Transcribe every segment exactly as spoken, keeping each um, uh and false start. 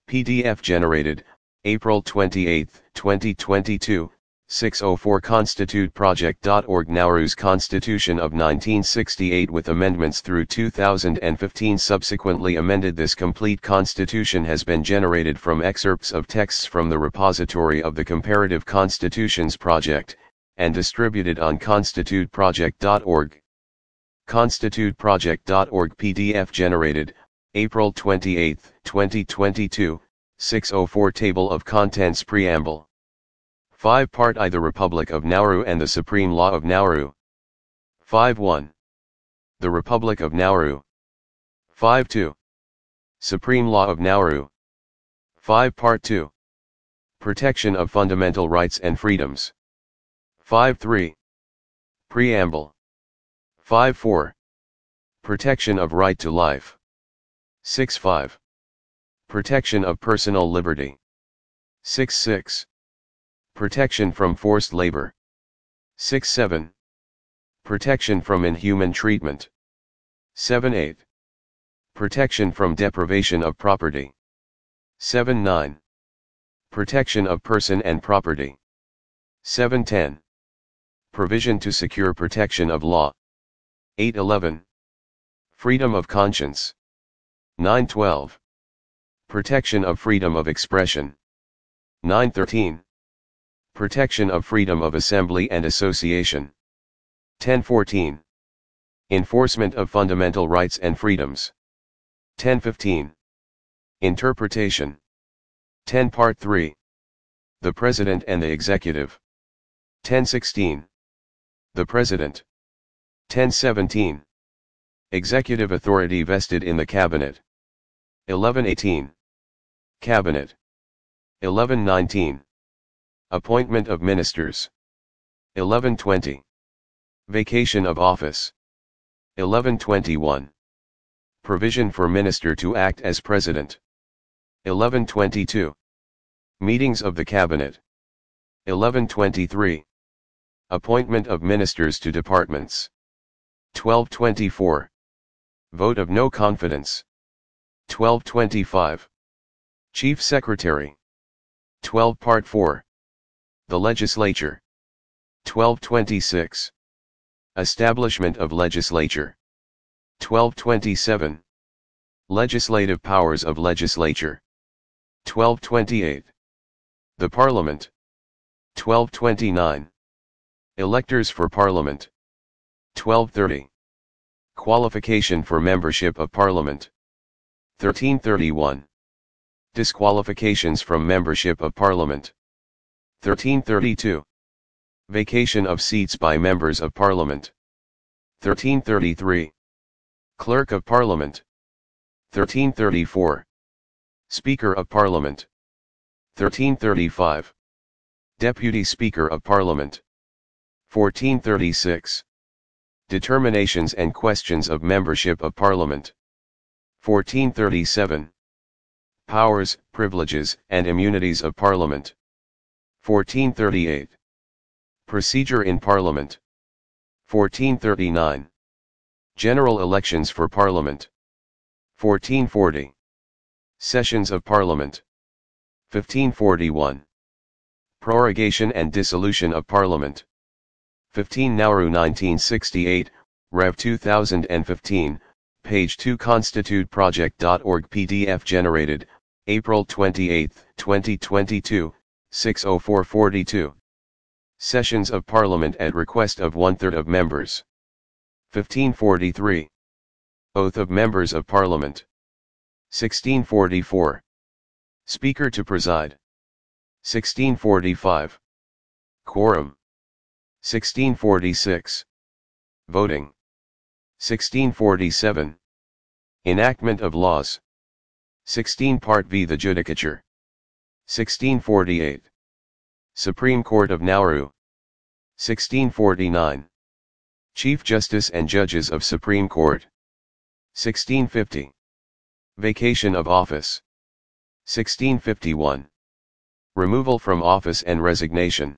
P D F generated, April twenty-eighth, twenty twenty-two, six oh four constitute project dot org. Nauru's Constitution of nineteen sixty-eight with amendments through two thousand fifteen subsequently amended. This complete constitution has been generated from excerpts of texts from the repository of the Comparative Constitutions Project, and distributed on constitute project dot org. constitute project dot org P D F generated, April twenty-eighth, twenty twenty-two, six oh four Table of Contents Preamble. five Part I The Republic of Nauru and the Supreme Law of Nauru. five one. The Republic of Nauru. five two. Supreme Law of Nauru. five Part two. Protection of Fundamental Rights and Freedoms. five three. Preamble. five four. Protection of Right to Life. six five. Protection of Personal Liberty. six six. Protection from Forced Labor. six seven. Protection from Inhuman Treatment. seven eight. Protection from Deprivation of Property. seven nine. Protection of Person and Property. seven ten. Provision to secure protection of law. eight eleven. Freedom of conscience. nine twelve. Protection of freedom of expression. nine thirteen. Protection of freedom of assembly and association. ten fourteen. Enforcement of fundamental rights and freedoms. ten fifteen. Interpretation. ten Part three. The President and the Executive. ten sixteen. The President. ten seventeen. Executive authority vested in the Cabinet. eleven eighteen. Cabinet. eleven nineteen. Appointment of Ministers. eleven twenty. Vacation of office. eleven twenty-one. Provision for Minister to act as President. eleven twenty-two. Meetings of the Cabinet. eleven twenty-three. Appointment of Ministers to Departments. twelve twenty-four. Vote of no confidence. twelve twenty-five. Chief Secretary. twelve Part four. The Legislature. twelve twenty-six. Establishment of Legislature. twelve twenty-seven. Legislative powers of Legislature. twelve twenty-eight. The Parliament. twelve twenty-nine. Electors for Parliament. twelve thirty. Qualification for membership of Parliament. thirteen thirty-one. Disqualifications from membership of Parliament. thirteen thirty-two. Vacation of seats by members of Parliament. thirteen thirty-three. Clerk of Parliament. thirteen thirty-four. Speaker of Parliament. thirteen thirty-five. Deputy Speaker of Parliament. fourteen thirty-six. Determinations and questions of membership of Parliament. fourteen thirty-seven. Powers, privileges, and immunities of Parliament. fourteen thirty-eight. Procedure in Parliament. fourteen thirty-nine. General elections for Parliament. fourteen forty. Sessions of Parliament. fifteen forty-one. Prorogation and dissolution of Parliament. fifteen Nauru nineteen sixty-eight, Rev two thousand fifteen, page two constitute project dot org P D F generated, April twenty-eighth, twenty twenty-two, six oh four forty-two. Sessions of Parliament at request of one-third of members. fifteen forty-three. Oath of Members of Parliament. sixteen forty-four. Speaker to preside. sixteen forty-five. Quorum. sixteen forty-six. Voting. sixteen forty-seven. Enactment of laws. sixteen Part V The Judicature. sixteen forty-eight. Supreme Court of Nauru. sixteen forty-nine. Chief Justice and Judges of Supreme Court. sixteen fifty. Vacation of office. sixteen fifty-one. Removal from office and resignation.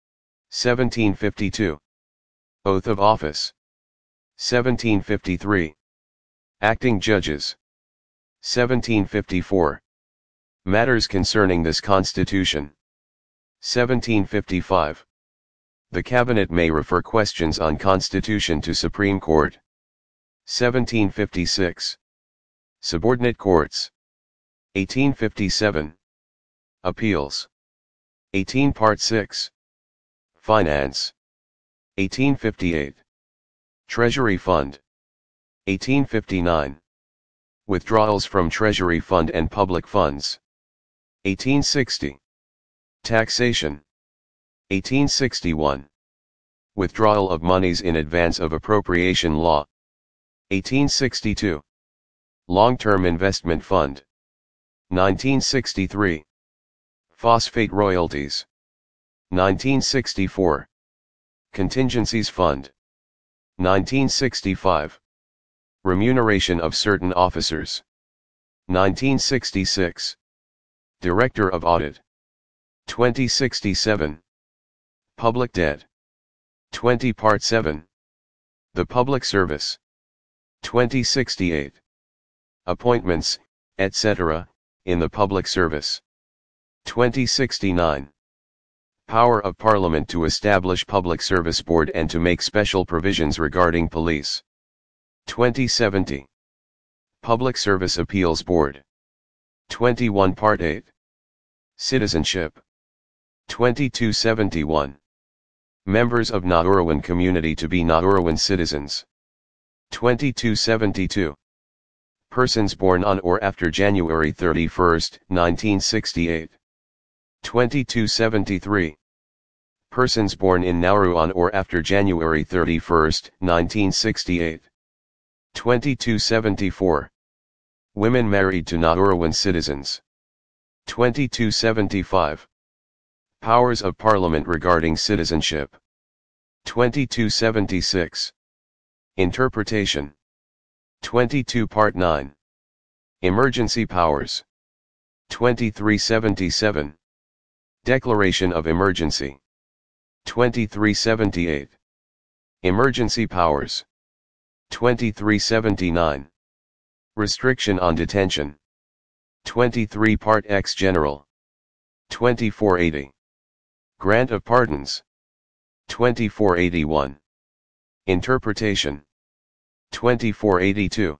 seventeen fifty-two. Oath of office. seventeen fifty-three. Acting judges. seventeen fifty-four. Matters concerning this Constitution. seventeen fifty-five. The Cabinet may refer questions on Constitution to Supreme Court. seventeen fifty-six. Subordinate Courts. eighteen fifty-seven. Appeals. eighteen Part six. Finance. eighteen fifty-eight. Treasury Fund. eighteen fifty-nine. Withdrawals from Treasury Fund and Public Funds. eighteen sixty. Taxation. eighteen sixty-one. Withdrawal of monies in advance of appropriation law. eighteen sixty-two. Long-Term Investment Fund. nineteen sixty-three. Phosphate Royalties. nineteen sixty-four. Contingencies Fund. nineteen sixty-five. Remuneration of certain officers. nineteen sixty-six. Director of Audit. twenty sixty-seven. Public Debt. twenty Part seven. The Public Service. twenty sixty-eight. Appointments, et cetera, in the public service. twenty sixty-nine. Power of Parliament to establish Public Service Board and to make special provisions regarding police. twenty seventy. Public Service Appeals Board. twenty-one Part eight. Citizenship. twenty-two seventy-one. Members of Nauruan community to be Nauruan citizens. twenty-two seventy-two. Persons born on or after January thirty-first, nineteen sixty-eight. twenty-two seventy-three. Persons born in Nauru on or after January thirty-first, nineteen sixty-eight. twenty-two seventy-four. Women married to Nauruan citizens. twenty-two seventy-five. Powers of Parliament regarding citizenship. twenty-two seventy-six. Interpretation. twenty-two Part nine. Emergency Powers. twenty-three seventy-seven. Declaration of Emergency. twenty-three seventy-eight. Emergency Powers. twenty-three seventy-nine. Restriction on Detention. twenty-three Part X General. twenty-four eighty. Grant of Pardons. twenty-four eighty-one. Interpretation. twenty-four eighty-two.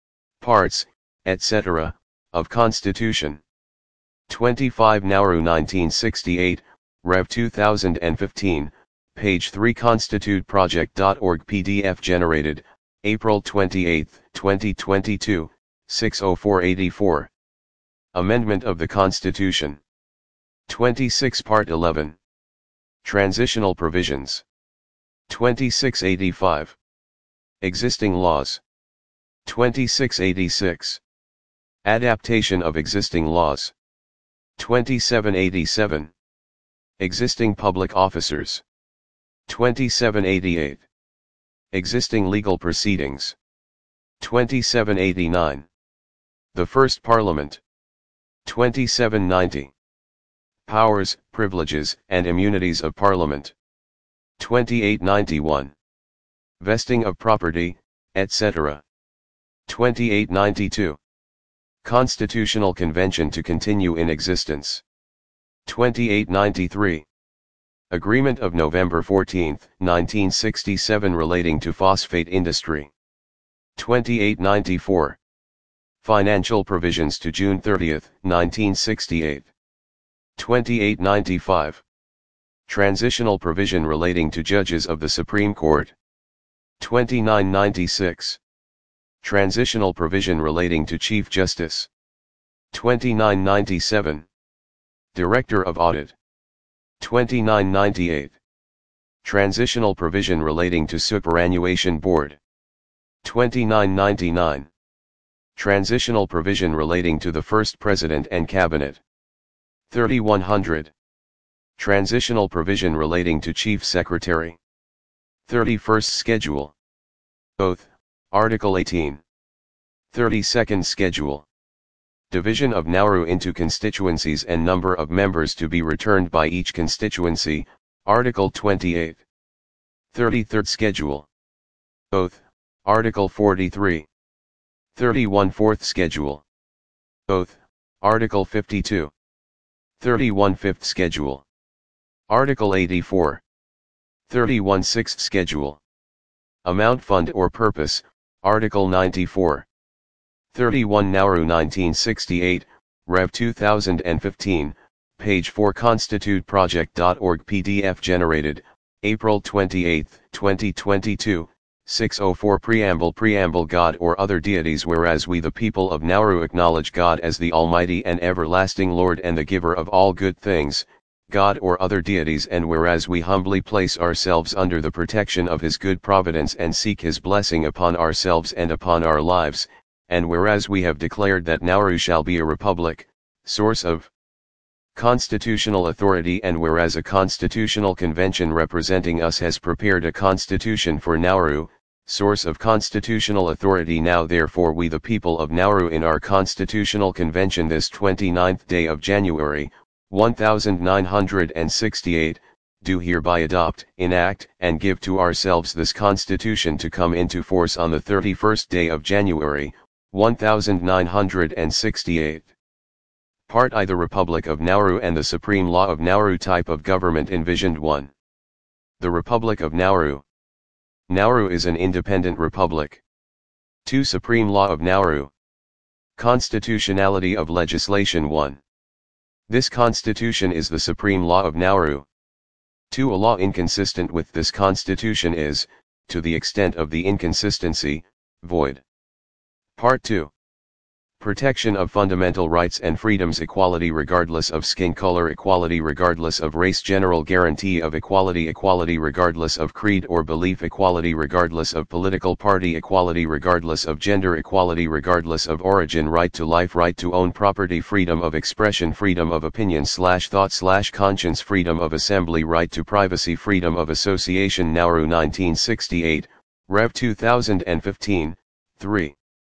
Parts, et cetera, of Constitution. twenty-five Nauru nineteen sixty-eight, Rev two thousand fifteen, page three constitute project dot org P D F generated, April twenty-eighth, twenty twenty-two, six oh four eighty-four. Amendment of the Constitution. twenty-six Part eleven. Transitional Provisions. twenty-six eighty-five. Existing Laws. twenty-six eighty-six. Adaptation of existing laws. twenty-seven eighty-seven. Existing public officers. twenty-seven eighty-eight. Existing legal proceedings. twenty-seven eighty-nine. The First Parliament. twenty-seven ninety. Powers, Privileges, and Immunities of Parliament. twenty-eight ninety-one. Vesting of Property, et cetera. twenty-eight ninety-two. Constitutional Convention to continue in existence. twenty-eight ninety-three. Agreement of November fourteenth, nineteen sixty-seven relating to phosphate industry. twenty-eight ninety-four. Financial provisions to June thirtieth, nineteen sixty-eight. twenty-eight ninety-five. Transitional provision relating to judges of the Supreme Court. twenty-nine ninety-six. Transitional provision relating to Chief Justice. twenty-nine ninety-seven. Director of Audit. twenty-nine ninety-eight. Transitional provision relating to Superannuation Board. twenty-nine ninety-nine. Transitional provision relating to the First President and Cabinet. thirty-one hundred. Transitional provision relating to Chief Secretary. thirty-first Schedule. Oath, Article eighteen. thirty-second Schedule. Division of Nauru into constituencies and number of members to be returned by each constituency, Article twenty-eight. thirty-third Schedule. Oath, Article forty-three. thirty-one fourth Schedule. Oath, Article fifty-two. thirty-one Fifth Schedule. Article eighty-four. thirty-one Sixth Schedule. Amount, fund or purpose, Article ninety-four. thirty-one Nauru nineteen sixty-eight, Rev two thousand fifteen, page four constitute project dot org P D F generated, April twenty-eighth, twenty twenty-two, six oh four Preamble Preamble God or other deities. Whereas we the people of Nauru acknowledge God as the Almighty and everlasting Lord and the giver of all good things, God or other deities, and whereas we humbly place ourselves under the protection of His good providence and seek His blessing upon ourselves and upon our lives, and whereas we have declared that Nauru shall be a republic, source of constitutional authority, and whereas a constitutional convention representing us has prepared a constitution for Nauru, source of constitutional authority. Now therefore we the people of Nauru in our constitutional convention this twenty-ninth day of January, one thousand nine hundred sixty-eight, do hereby adopt, enact, and give to ourselves this constitution to come into force on the thirty-first day of January, one thousand nine hundred sixty-eight. Part I. The Republic of Nauru and the Supreme Law of Nauru. Type of government envisioned. one. The Republic of Nauru. Nauru is an independent republic. two. Supreme Law of Nauru. Constitutionality of legislation. one. This constitution is the supreme law of Nauru. two. A law inconsistent with this constitution is, to the extent of the inconsistency, void. Part two. Protection of fundamental rights and freedoms. Equality regardless of skin color, equality regardless of race, general guarantee of equality, equality regardless of creed or belief, equality regardless of political party, equality regardless of gender, equality regardless of origin, right to life, right to own property, freedom of expression, freedom of opinion slash thought slash conscience, freedom of assembly, right to privacy, freedom of association. Nauru nineteen sixty-eight, Rev two thousand fifteen, three.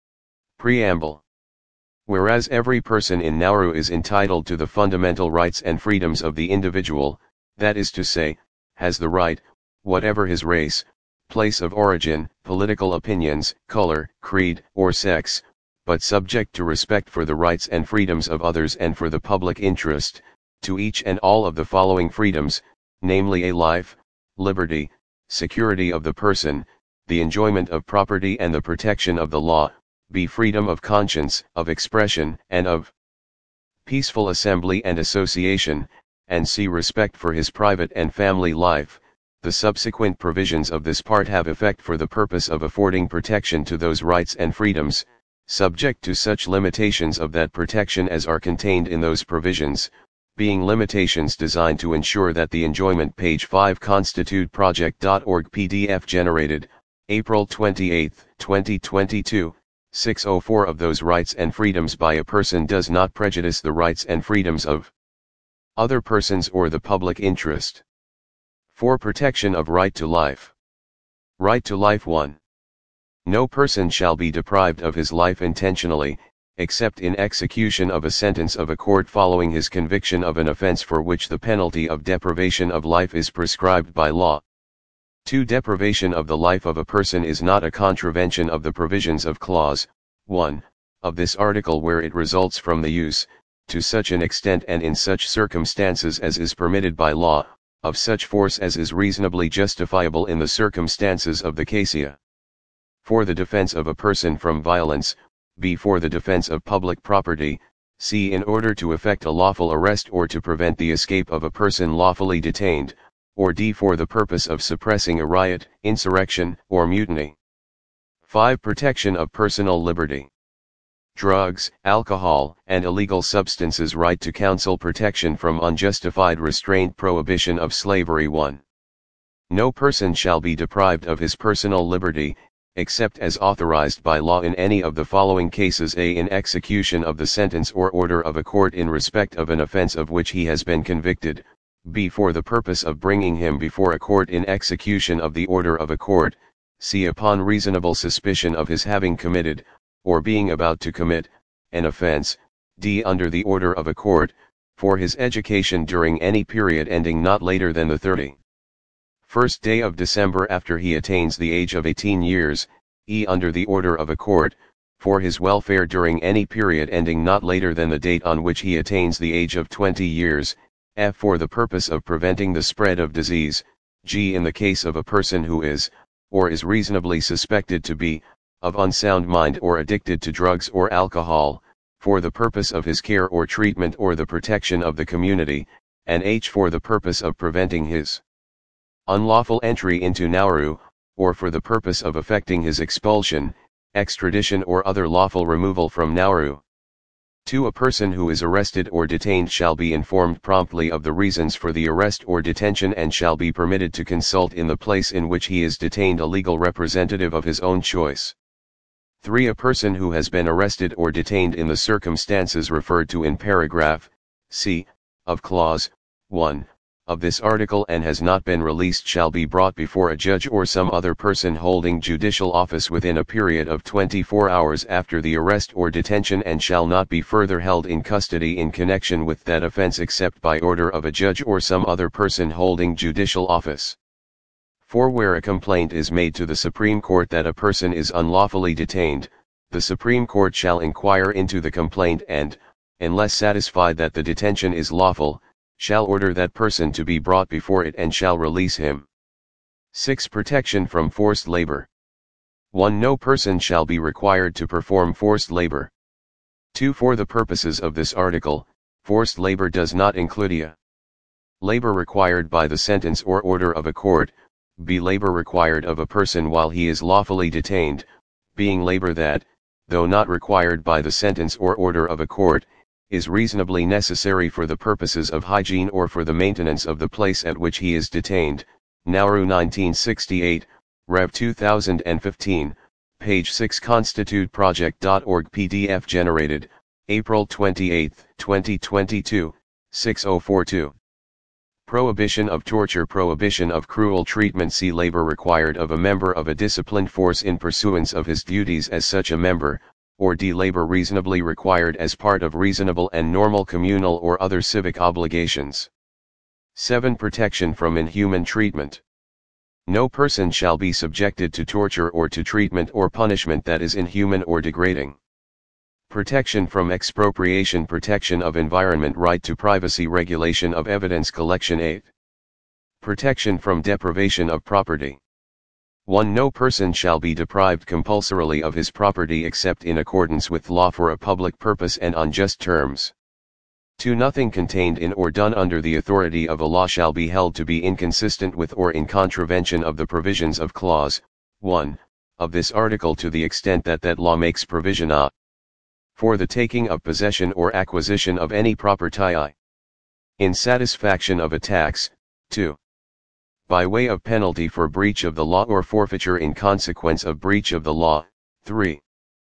Preamble. Whereas every person in Nauru is entitled to the fundamental rights and freedoms of the individual, that is to say, has the right, whatever his race, place of origin, political opinions, color, creed, or sex, but subject to respect for the rights and freedoms of others and for the public interest, to each and all of the following freedoms, namely a life, liberty, security of the person, the enjoyment of property and the protection of the law, b. freedom of conscience, of expression, and of peaceful assembly and association, and c. respect for his private and family life. The subsequent provisions of this part have effect for the purpose of affording protection to those rights and freedoms, subject to such limitations of that protection as are contained in those provisions, being limitations designed to ensure that the enjoyment. Page five constitute project dot org P D F generated, April twenty-eighth, twenty twenty-two, six oh four of those rights and freedoms by a person does not prejudice the rights and freedoms of other persons or the public interest. four. Protection of right to life. Right to life. one. No person shall be deprived of his life intentionally, except in execution of a sentence of a court following his conviction of an offense for which the penalty of deprivation of life is prescribed by law. two. Deprivation of the life of a person is not a contravention of the provisions of Clause one of this article where it results from the use, to such an extent and in such circumstances as is permitted by law, of such force as is reasonably justifiable in the circumstances of the casia. For the defense of a person from violence, b. For the defense of public property, c. In order to effect a lawful arrest or to prevent the escape of a person lawfully detained, or d. For the purpose of suppressing a riot, insurrection, or mutiny. five. Protection of personal liberty. Drugs, alcohol, and illegal substances. Right to counsel, protection from unjustified restraint, prohibition of slavery. one. No person shall be deprived of his personal liberty, except as authorized by law in any of the following cases: a. In execution of the sentence or order of a court in respect of an offense of which he has been convicted, b. For the purpose of bringing him before a court in execution of the order of a court, c. Upon reasonable suspicion of his having committed, or being about to commit, an offense, d. Under the order of a court, for his education during any period ending not later than the thirty-first day of December after he attains the age of eighteen years, e. Under the order of a court, for his welfare during any period ending not later than the date on which he attains the age of twenty years, f. for the purpose of preventing the spread of disease, g. in the case of a person who is, or is reasonably suspected to be, of unsound mind or addicted to drugs or alcohol, for the purpose of his care or treatment or the protection of the community, and h. for the purpose of preventing his unlawful entry into Nauru, or for the purpose of effecting his expulsion, extradition or other lawful removal from Nauru. two. A person who is arrested or detained shall be informed promptly of the reasons for the arrest or detention and shall be permitted to consult in the place in which he is detained a legal representative of his own choice. three. A person who has been arrested or detained in the circumstances referred to in paragraph C of clause one of this article and has not been released shall be brought before a judge or some other person holding judicial office within a period of twenty-four hours after the arrest or detention and shall not be further held in custody in connection with that offense except by order of a judge or some other person holding judicial office. four. Where a complaint is made to the Supreme Court that a person is unlawfully detained, the Supreme Court shall inquire into the complaint and, unless satisfied that the detention is lawful, shall order that person to be brought before it and shall release him. six. Protection from forced labor. one. No person shall be required to perform forced labor. two. For the purposes of this article, forced labor does not include a. labor required by the sentence or order of a court, b. labor required of a person while he is lawfully detained, being labor that, though not required by the sentence or order of a court, is reasonably necessary for the purposes of hygiene or for the maintenance of the place at which he is detained. Nauru nineteen sixty-eight, Rev two thousand fifteen, page six constitute project dot org P D F generated, April twenty-eighth, twenty twenty-two, six oh four two. Prohibition of torture. Prohibition of cruel treatment. See labor required of a member of a disciplined force in pursuance of his duties as such a member, or d. labor reasonably required as part of reasonable and normal communal or other civic obligations. seven. Protection from inhuman treatment. No person shall be subjected to torture or to treatment or punishment that is inhuman or degrading. Protection from expropriation. Protection of environment. Right to privacy. Regulation of evidence collection. eight. Protection from deprivation of property. one. No person shall be deprived compulsorily of his property except in accordance with law for a public purpose and on just terms. two. Nothing contained in or done under the authority of a law shall be held to be inconsistent with or in contravention of the provisions of clause one of this article to the extent that that law makes provision a. for the taking of possession or acquisition of any property in satisfaction of a tax. two. By way of penalty for breach of the law or forfeiture in consequence of breach of the law. three.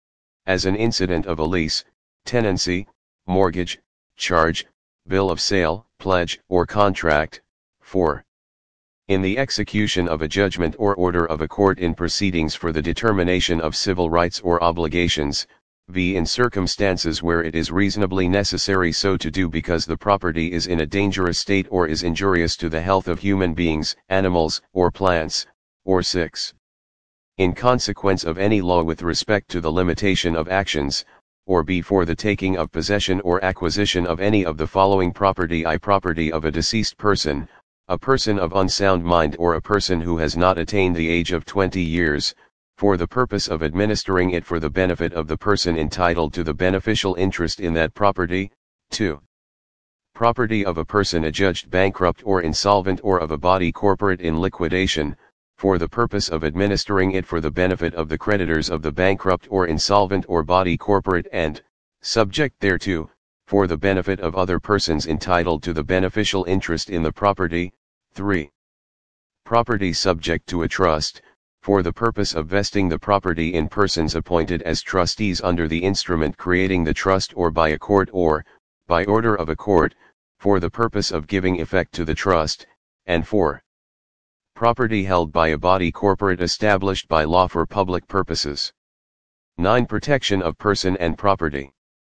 As an incident of a lease, tenancy, mortgage, charge, bill of sale, pledge, or contract. four. In the execution of a judgment or order of a court in proceedings for the determination of civil rights or obligations, v. in circumstances where it is reasonably necessary so to do because the property is in a dangerous state or is injurious to the health of human beings, animals, or plants, or six. In consequence of any law with respect to the limitation of actions, or b. for the taking of possession or acquisition of any of the following property: I. property of a deceased person, a person of unsound mind or a person who has not attained the age of twenty years, for the purpose of administering it for the benefit of the person entitled to the beneficial interest in that property. two. Property of a person adjudged bankrupt or insolvent or of a body corporate in liquidation, for the purpose of administering it for the benefit of the creditors of the bankrupt or insolvent or body corporate and, subject thereto, for the benefit of other persons entitled to the beneficial interest in the property. three. Property subject to a trust, for the purpose of vesting the property in persons appointed as trustees under the instrument creating the trust or by a court or, by order of a court, for the purpose of giving effect to the trust. And four. Property held by a body corporate established by law for public purposes. nine. Protection of person and property.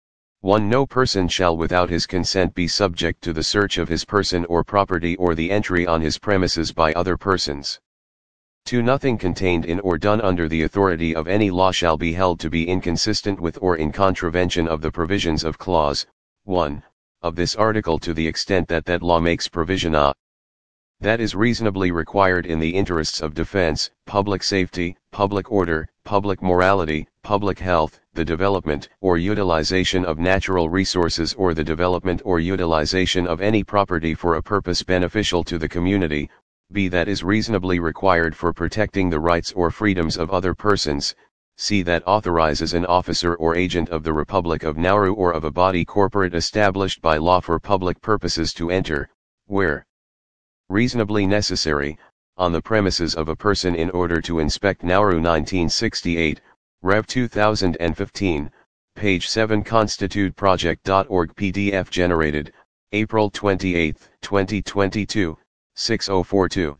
one. No person shall without his consent be subject to the search of his person or property or the entry on his premises by other persons. two Nothing contained in or done under the authority of any law shall be held to be inconsistent with or in contravention of the provisions of clause one of this article to the extent that that law makes provision a that is reasonably required in the interests of defense, public safety, public order, public morality, public health, the development or utilization of natural resources or the development or utilization of any property for a purpose beneficial to the community, b that is reasonably required for protecting the rights or freedoms of other persons, c that authorizes an officer or agent of the Republic of Nauru or of a body corporate established by law for public purposes to enter, where reasonably necessary, on the premises of a person in order to inspect Nauru nineteen sixty-eight, Rev two thousand fifteen, page seven constitute project dot org P D F generated, April twenty-eighth, twenty twenty-two, six oh four two.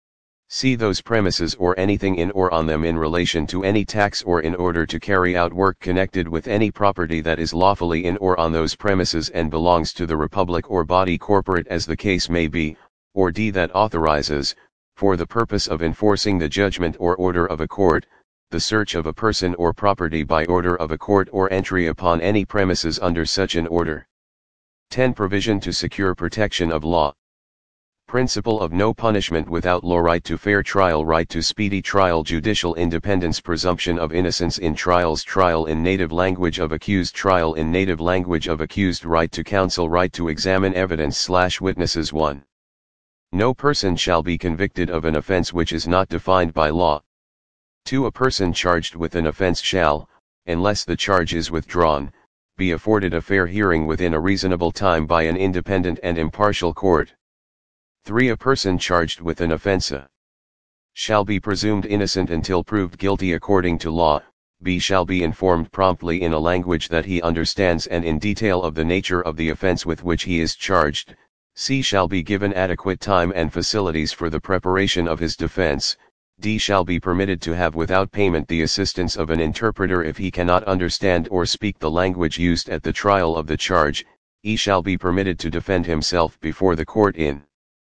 See those premises or anything in or on them in relation to any tax or in order to carry out work connected with any property that is lawfully in or on those premises and belongs to the Republic or body corporate as the case may be, or d that authorizes, for the purpose of enforcing the judgment or order of a court, the search of a person or property by order of a court or entry upon any premises under such an order. ten Provision to secure protection of law. Principle of no punishment without law, right to fair trial, right to speedy trial, judicial independence, presumption of innocence in trials, trial in native language of accused, trial in native language of accused, right to counsel, right to examine evidence slash witnesses. one. No person shall be convicted of an offense which is not defined by law. two A person charged with an offense shall, unless the charge is withdrawn, be afforded a fair hearing within a reasonable time by an independent and impartial court. three A person charged with an offense a shall be presumed innocent until proved guilty according to law, b shall be informed promptly in a language that he understands and in detail of the nature of the offense with which he is charged, c shall be given adequate time and facilities for the preparation of his defense, d shall be permitted to have without payment the assistance of an interpreter if he cannot understand or speak the language used at the trial of the charge, e shall be permitted to defend himself before the court in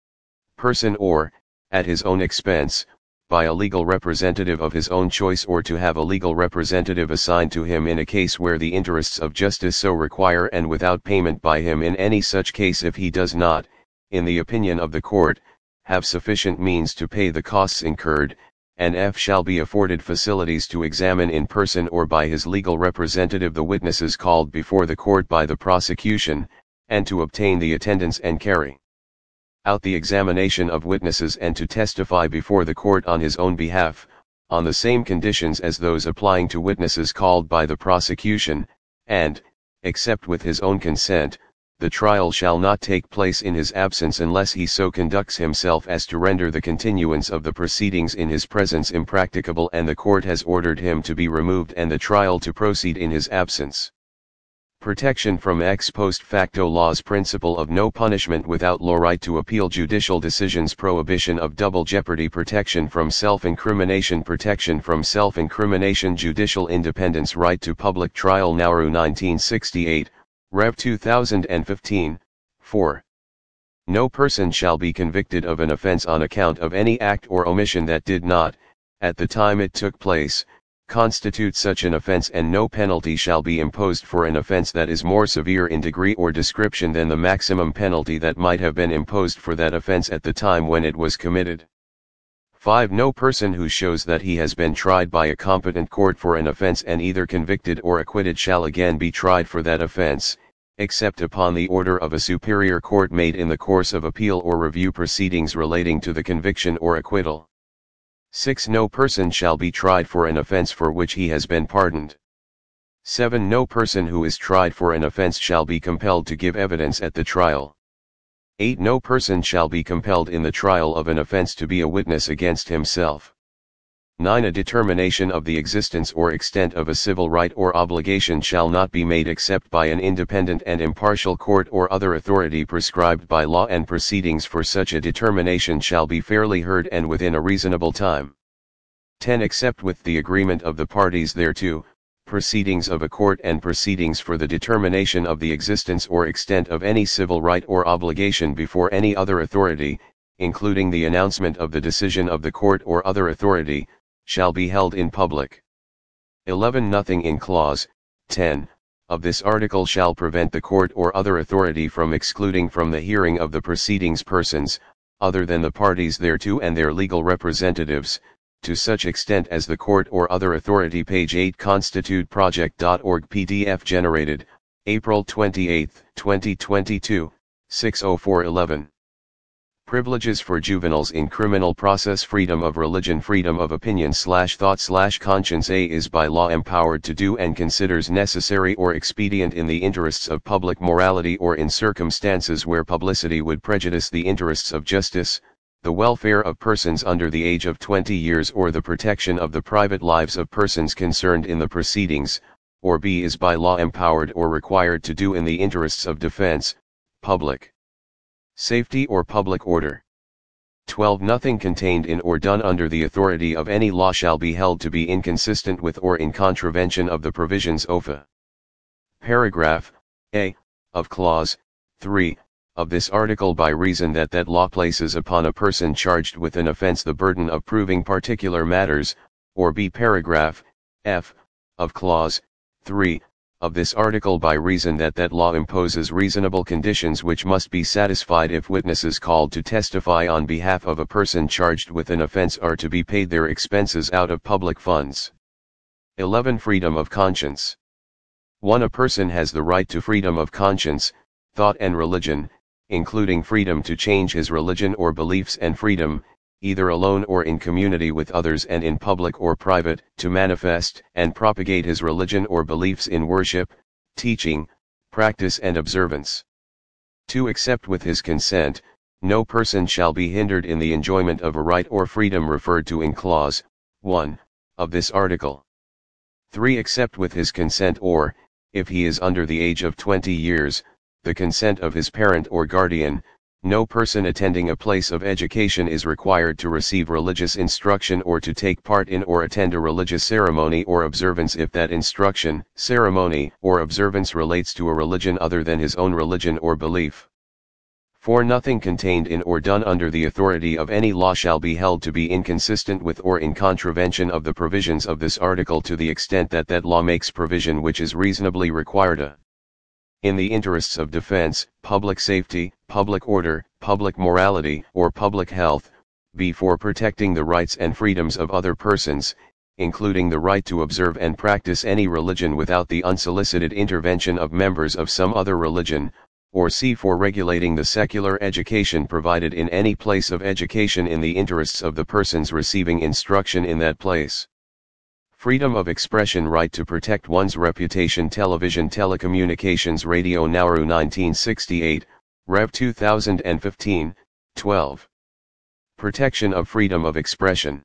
person or, at his own expense, by a legal representative of his own choice, or to have a legal representative assigned to him in a case where the interests of justice so require, and without payment by him in any such case if he does not, in the opinion of the court, have sufficient means to pay the costs incurred, and f shall be afforded facilities to examine in person or by his legal representative the witnesses called before the court by the prosecution, and to obtain the attendance and carry out the examination of witnesses and to testify before the court on his own behalf, on the same conditions as those applying to witnesses called by the prosecution, and, except with his own consent, the trial shall not take place in his absence unless he so conducts himself as to render the continuance of the proceedings in his presence impracticable and the court has ordered him to be removed and the trial to proceed in his absence. Protection from ex post facto laws. Principle of no punishment without law, right to appeal judicial decisions, prohibition of double jeopardy, protection from self-incrimination, protection from self-incrimination, judicial independence, right to public trial. Nauru nineteen sixty-eight, Rev two thousand fifteen, four. No person shall be convicted of an offense on account of any act or omission that did not, at the time it took place, constitute such an offense, and no penalty shall be imposed for an offense that is more severe in degree or description than the maximum penalty that might have been imposed for that offense at the time when it was committed. five. No person who shows that he has been tried by a competent court for an offense and either convicted or acquitted shall again be tried for that offense, except upon the order of a superior court made in the course of appeal or review proceedings relating to the conviction or acquittal. six. No person shall be tried for an offense for which he has been pardoned. seven. No person who is tried for an offense shall be compelled to give evidence at the trial. eight. No person shall be compelled in the trial of an offense to be a witness against himself. nine. A determination of the existence or extent of a civil right or obligation shall not be made except by an independent and impartial court or other authority prescribed by law, and proceedings for such a determination shall be fairly heard and within a reasonable time. ten. Except with the agreement of the parties thereto, proceedings of a court and proceedings for the determination of the existence or extent of any civil right or obligation before any other authority, including the announcement of the decision of the court or other authority, shall be held in public. eleven Nothing in clause ten of this article shall prevent the court or other authority from excluding from the hearing of the proceedings persons, other than the parties thereto and their legal representatives, to such extent as the court or other authority. Page eight constitute project dot org P D F generated, April twenty-eighth, twenty twenty-two, six oh four eleven. Privileges for juveniles in criminal process. Freedom of religion. Freedom of opinion slash thought slash conscience. A is by law empowered to do and considers necessary or expedient in the interests of public morality or in circumstances where publicity would prejudice the interests of justice, the welfare of persons under the age of twenty years or the protection of the private lives of persons concerned in the proceedings, or B is by law empowered or required to do in the interests of defense, public safety or public order. twelve Nothing contained in or done under the authority of any law shall be held to be inconsistent with or in contravention of the provisions of a paragraph A of clause three of this article by reason that that law places upon a person charged with an offense the burden of proving particular matters, or B paragraph F of clause three of this article by reason that that law imposes reasonable conditions which must be satisfied if witnesses called to testify on behalf of a person charged with an offense are to be paid their expenses out of public funds. eleven Freedom of conscience. one A person has the right to freedom of conscience, thought and religion, including freedom to change his religion or beliefs and freedom, either alone or in community with others and in public or private, to manifest and propagate his religion or beliefs in worship, teaching, practice and observance. two Except with his consent, no person shall be hindered in the enjoyment of a right or freedom referred to in clause one of this article. three Except with his consent or, if he is under the age of twenty years, the consent of his parent or guardian, no person attending a place of education is required to receive religious instruction or to take part in or attend a religious ceremony or observance if that instruction, ceremony, or observance relates to a religion other than his own religion or belief. four Nothing contained in or done under the authority of any law shall be held to be inconsistent with or in contravention of the provisions of this article to the extent that that law makes provision which is reasonably required a in the interests of defense, public safety, public order, public morality, or public health, b for protecting the rights and freedoms of other persons, including the right to observe and practice any religion without the unsolicited intervention of members of some other religion, or c for regulating the secular education provided in any place of education in the interests of the persons receiving instruction in that place. Freedom of expression. Right to protect one's reputation. Television, telecommunications, radio. Nauru nineteen sixty-eight, Rev two thousand fifteen, twelve. Protection of freedom of expression.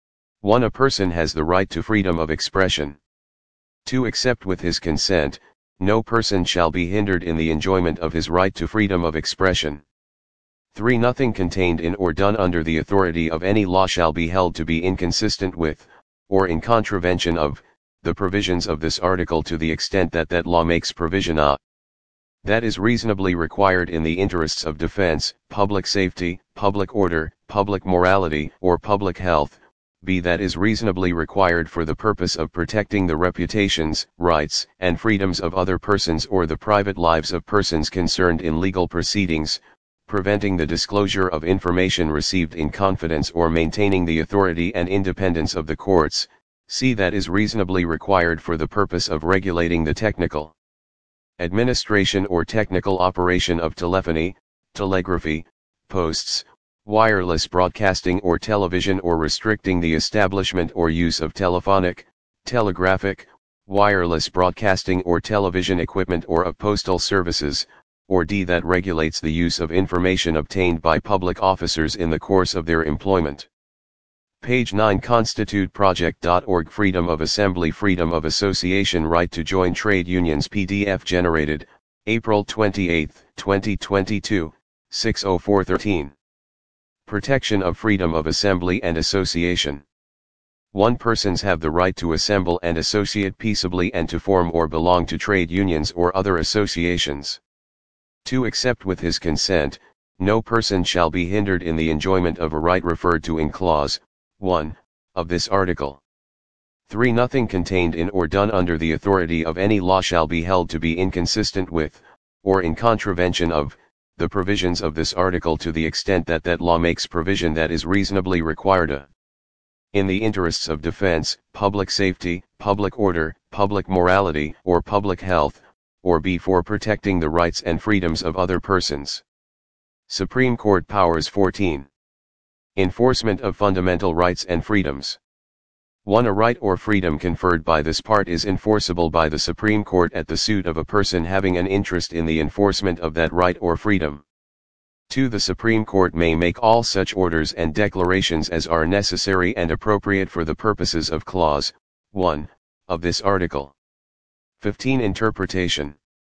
one A person has the right to freedom of expression. two Except with his consent, no person shall be hindered in the enjoyment of his right to freedom of expression. three Nothing contained in or done under the authority of any law shall be held to be inconsistent with, or in contravention of, the provisions of this article to the extent that that law makes provision a that is reasonably required in the interests of defense, public safety, public order, public morality, or public health, b that is reasonably required for the purpose of protecting the reputations, rights, and freedoms of other persons or the private lives of persons concerned in legal proceedings, preventing the disclosure of information received in confidence or maintaining the authority and independence of the courts, c that is reasonably required for the purpose of regulating the technical administration or technical operation of telephony, telegraphy, posts, wireless broadcasting or television or restricting the establishment or use of telephonic, telegraphic, wireless broadcasting or television equipment or of postal services, or d that regulates the use of information obtained by public officers in the course of their employment. Page nine constitute project dot org Freedom of assembly, freedom of association, right to join trade unions. P D F generated, April twenty-eighth, twenty twenty-two, six oh four thirteen. Protection of freedom of assembly and association. one Persons have the right to assemble and associate peaceably and to form or belong to trade unions or other associations. two Except with his consent, No person shall be hindered in the enjoyment of a right referred to in clause one of this article. three Nothing contained in or done under the authority of any law shall be held to be inconsistent with, or in contravention of, the provisions of this article to the extent that that law makes provision that is reasonably required a. In the interests of defense, public safety, public order, public morality, or public health, or b. for protecting the rights and freedoms of other persons. Supreme Court Powers fourteen. Enforcement of fundamental rights and freedoms. one A right or freedom conferred by this part is enforceable by the Supreme Court at the suit of a person having an interest in the enforcement of that right or freedom. two The Supreme Court may make all such orders and declarations as are necessary and appropriate for the purposes of clause one of this article. fifteen Interpretation.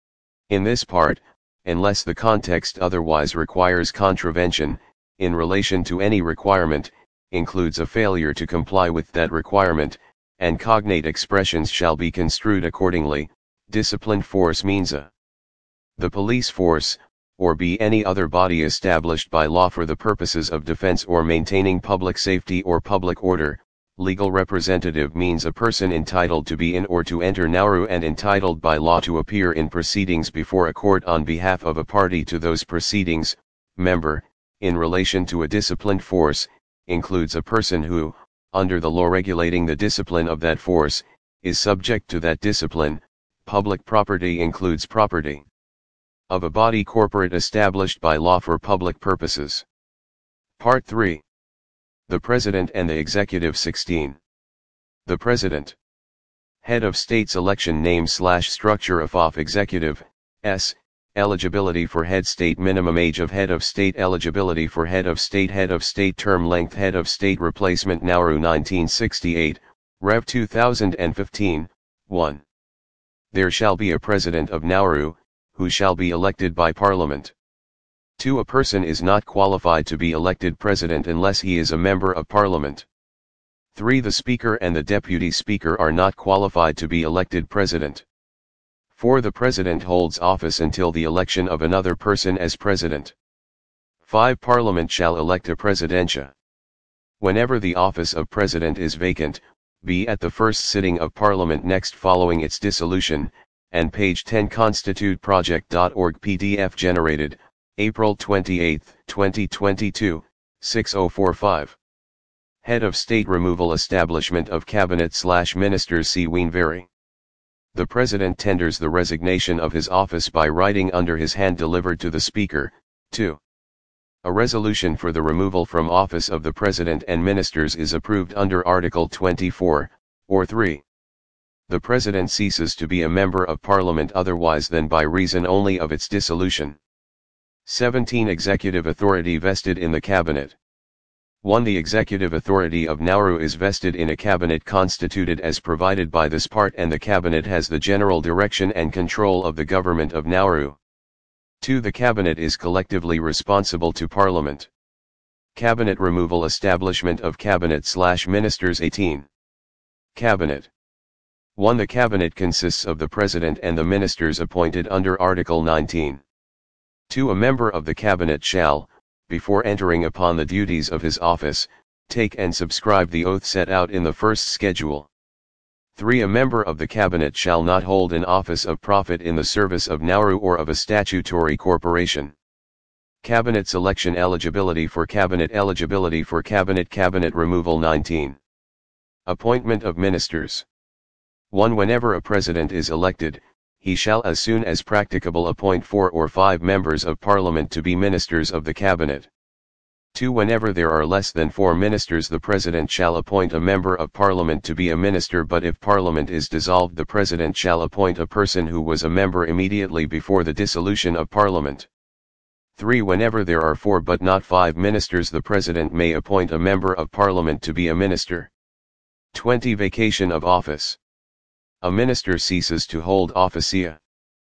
In this part, unless the context otherwise requires contravention, in relation to any requirement, includes a failure to comply with that requirement, and cognate expressions shall be construed accordingly. Disciplined force means a. The police force, or be any other body established by law for the purposes of defense or maintaining public safety or public order. Legal representative means a person entitled to be in or to enter Nauru and entitled by law to appear in proceedings before a court on behalf of a party to those proceedings. Member, in relation to a disciplined force, includes a person who, under the law regulating the discipline of that force, is subject to that discipline. Public property includes property of a body corporate established by law for public purposes. Part three. The President and the Executive sixteen. The President. Head of State's election name slash structure of of Executive, S. Eligibility for head state minimum age of head of state eligibility for head of state head of state term length head of state replacement Nauru nineteen sixty-eight, Rev two thousand fifteen, one. There shall be a President of Nauru, who shall be elected by Parliament. two A person is not qualified to be elected President unless he is a Member of Parliament. three The Speaker and the Deputy Speaker are not qualified to be elected President. four The President holds office until the election of another person as President. five Parliament shall elect a Presidentia. Whenever the office of President is vacant, be at the first sitting of Parliament next following its dissolution, and page ten constitute project dot org P D F generated, April twenty-eighth, twenty twenty-two, six oh forty-five. Head of State Removal Establishment of Cabinet slash Ministers C. Weenvery. The President tenders the resignation of his office by writing under his hand delivered to the Speaker. two. A resolution for the removal from office of the President and Ministers is approved under Article twenty-four, or three. The President ceases to be a Member of Parliament otherwise than by reason only of its dissolution. seventeen Executive authority vested in the Cabinet. one The executive authority of Nauru is vested in a Cabinet constituted as provided by this part, and the Cabinet has the general direction and control of the government of Nauru. two The Cabinet is collectively responsible to Parliament. Cabinet removal establishment of Cabinet slash Ministers eighteen. Cabinet. one The Cabinet consists of the President and the Ministers appointed under Article nineteen. two A member of the Cabinet shall, before entering upon the duties of his office, take and subscribe the oath set out in the first schedule. three A member of the Cabinet shall not hold an office of profit in the service of Nauru or of a statutory corporation. Cabinet selection eligibility for Cabinet eligibility for Cabinet Cabinet removal nineteen. Appointment of Ministers. one Whenever a President is elected, he shall as soon as practicable appoint four or five members of Parliament to be Ministers of the Cabinet. two Whenever there are less than four Ministers, the President shall appoint a Member of Parliament to be a Minister, but if Parliament is dissolved, the President shall appoint a person who was a member immediately before the dissolution of Parliament. three Whenever there are four but not five Ministers, the President may appoint a Member of Parliament to be a Minister. twenty Vacation of office. A minister ceases to hold office a.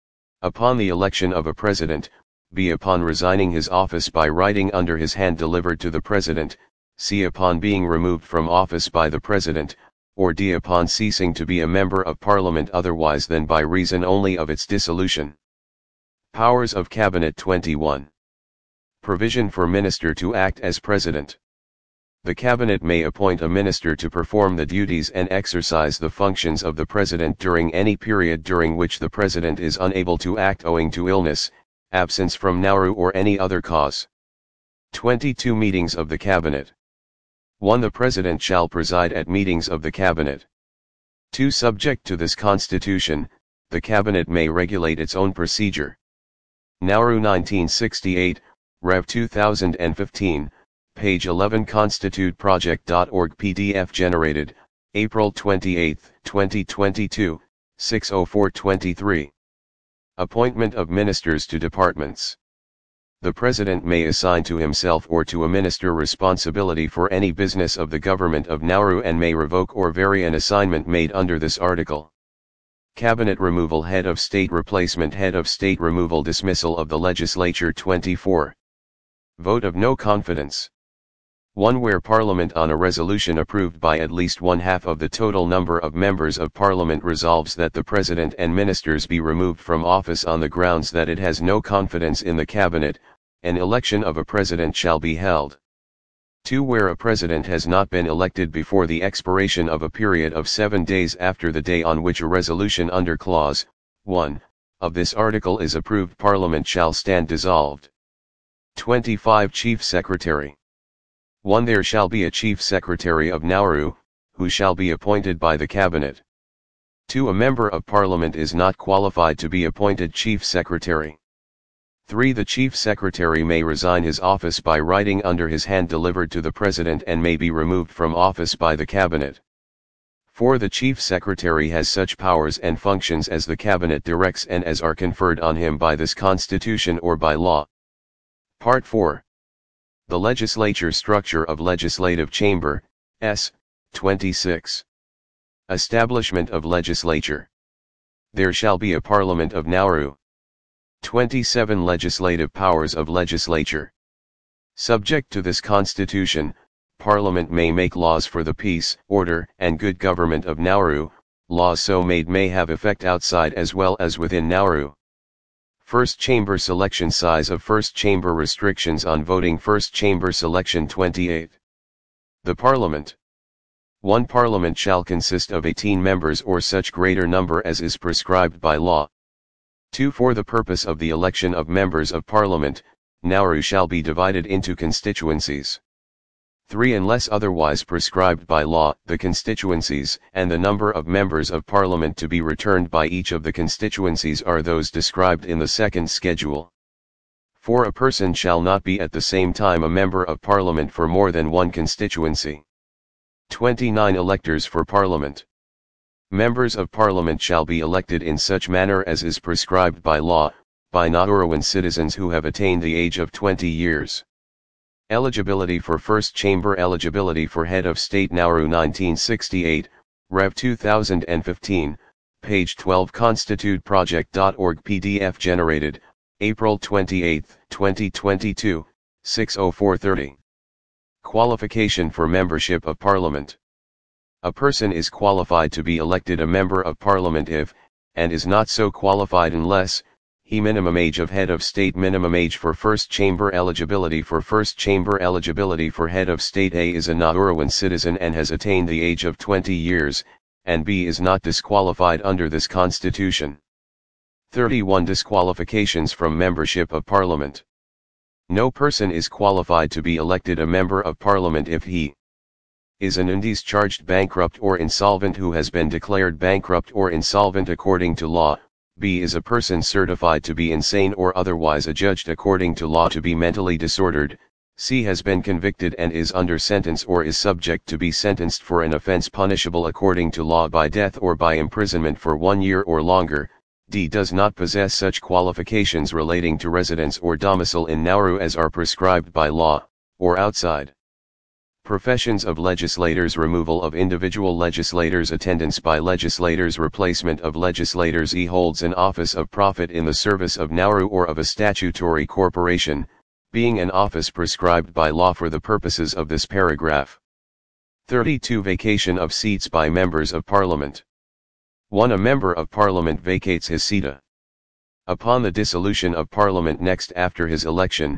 Upon the election of a President, b. Upon resigning his office by writing under his hand delivered to the President, c. Upon being removed from office by the President, or d. Upon ceasing to be a Member of Parliament otherwise than by reason only of its dissolution. Powers of Cabinet twenty-one. Provision for minister to act as president. The cabinet may appoint a minister to perform the duties and exercise the functions of the president during any period during which the president is unable to act owing to illness, absence from Nauru or any other cause. twenty-two Meetings of the Cabinet. one The President shall preside at meetings of the Cabinet. two Subject to this Constitution, the Cabinet may regulate its own procedure. Nauru nineteen sixty-eight, Rev two thousand fifteen, page eleven constitute project dot org P D F generated, April twenty-eighth, twenty twenty-two, six oh four twenty-three. Appointment of ministers to departments. The President may assign to himself or to a minister responsibility for any business of the government of Nauru and may revoke or vary an assignment made under this article. Cabinet removal, Head of State replacement, Head of State removal, dismissal of the legislature. twenty-four. Vote of no confidence. one Where Parliament on a resolution approved by at least one half of the total number of members of Parliament resolves that the President and ministers be removed from office on the grounds that it has no confidence in the Cabinet, an election of a President shall be held. two Where a President has not been elected before the expiration of a period of seven days after the day on which a resolution under Clause one of this article is approved, Parliament shall stand dissolved. twenty-five Chief Secretary. one There shall be a Chief Secretary of Nauru, who shall be appointed by the Cabinet. two A member of Parliament is not qualified to be appointed Chief Secretary. three The Chief Secretary may resign his office by writing under his hand delivered to the President and may be removed from office by the Cabinet. four The Chief Secretary has such powers and functions as the Cabinet directs and as are conferred on him by this Constitution or by law. Part four. The Legislature Structure of Legislative Chamber, S. twenty-six. Establishment of Legislature. There shall be a Parliament of Nauru. twenty-seven Legislative Powers of Legislature. Subject to this Constitution, Parliament may make laws for the peace, order, and good government of Nauru. Laws so made may have effect outside as well as within Nauru. First Chamber Selection, Size of First Chamber, Restrictions on Voting, First Chamber Selection. twenty-eight. The Parliament. one Parliament shall consist of eighteen members or such greater number as is prescribed by law. two For the purpose of the election of members of Parliament, Nauru shall be divided into constituencies. three Unless otherwise prescribed by law, the constituencies and the number of members of Parliament to be returned by each of the constituencies are those described in the second schedule. four A person shall not be at the same time a member of Parliament for more than one constituency. twenty-nine Electors for Parliament. Members of Parliament shall be elected in such manner as is prescribed by law, by Nauruan citizens who have attained the age of twenty years. Eligibility for First Chamber. Eligibility for Head of State. Nauru nineteen sixty-eight, Rev two thousand fifteen, page twelve constitute project dot org P D F generated, April twenty-eighth, twenty twenty-two, six oh four thirty. Qualification for membership of Parliament. A person is qualified to be elected a member of Parliament if, and is not so qualified unless, he minimum age of Head of State. Minimum age for First Chamber. Eligibility for First Chamber. Eligibility for Head of State. A is a Nauruan citizen and has attained the age of twenty years, and B is not disqualified under this Constitution. thirty-one Disqualifications from membership of Parliament. No person is qualified to be elected a member of Parliament if he is an undischarged bankrupt or insolvent who has been declared bankrupt or insolvent according to law. B is a person certified to be insane or otherwise adjudged according to law to be mentally disordered. C has been convicted and is under sentence or is subject to be sentenced for an offense punishable according to law by death or by imprisonment for one year or longer. D does not possess such qualifications relating to residence or domicile in Nauru as are prescribed by law, or outside. Professions of legislators. Removal of individual legislators. Attendance by legislators. Replacement of legislators. E holds an office of profit in the service of Nauru or of a statutory corporation, being an office prescribed by law for the purposes of this paragraph. thirty-two Vacation of seats by members of Parliament. one A member of Parliament vacates his seat. Upon the dissolution of Parliament next after his election,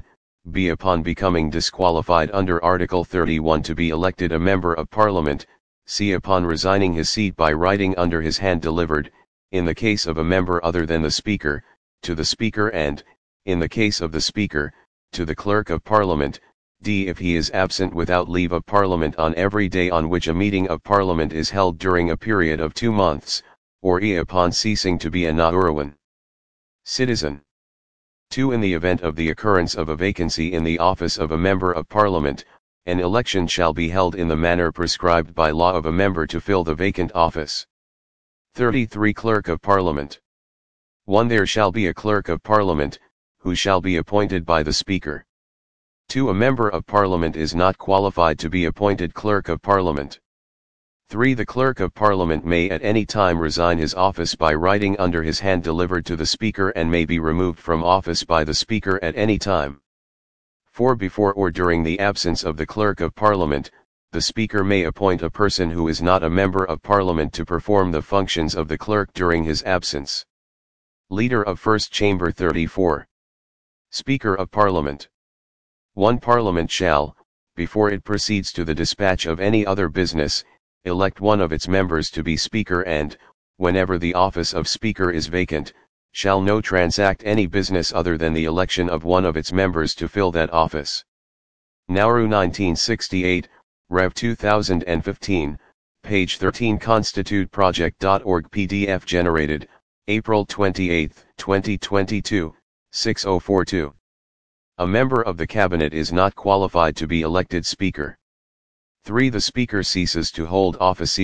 b. Upon becoming disqualified under Article thirty-one to be elected a member of Parliament, c. Upon resigning his seat by writing under his hand delivered, in the case of a member other than the Speaker, to the Speaker and, in the case of the Speaker, to the Clerk of Parliament, d. If he is absent without leave of Parliament on every day on which a meeting of Parliament is held during a period of two months, or e. Upon ceasing to be a Nauruan citizen. two. In the event of the occurrence of a vacancy in the office of a member of Parliament, an election shall be held in the manner prescribed by law of a member to fill the vacant office. thirty-three. Clerk of Parliament. one. There shall be a Clerk of Parliament, who shall be appointed by the Speaker. two. A member of Parliament is not qualified to be appointed Clerk of Parliament. three. The Clerk of Parliament may at any time resign his office by writing under his hand delivered to the Speaker and may be removed from office by the Speaker at any time. four. Before or during the absence of the Clerk of Parliament, the Speaker may appoint a person who is not a member of Parliament to perform the functions of the Clerk during his absence. Leader of First Chamber. thirty-four. Speaker of Parliament. one. Parliament shall, before it proceeds to the dispatch of any other business, elect one of its members to be Speaker and, whenever the office of Speaker is vacant, shall no transact any business other than the election of one of its members to fill that office. Nauru nineteen sixty-eight, Rev two thousand fifteen, page thirteen constitute project dot org P D F generated, April twenty-eighth, twenty twenty-two, six oh forty-two. A member of the Cabinet is not qualified to be elected Speaker. three. The Speaker ceases to hold office.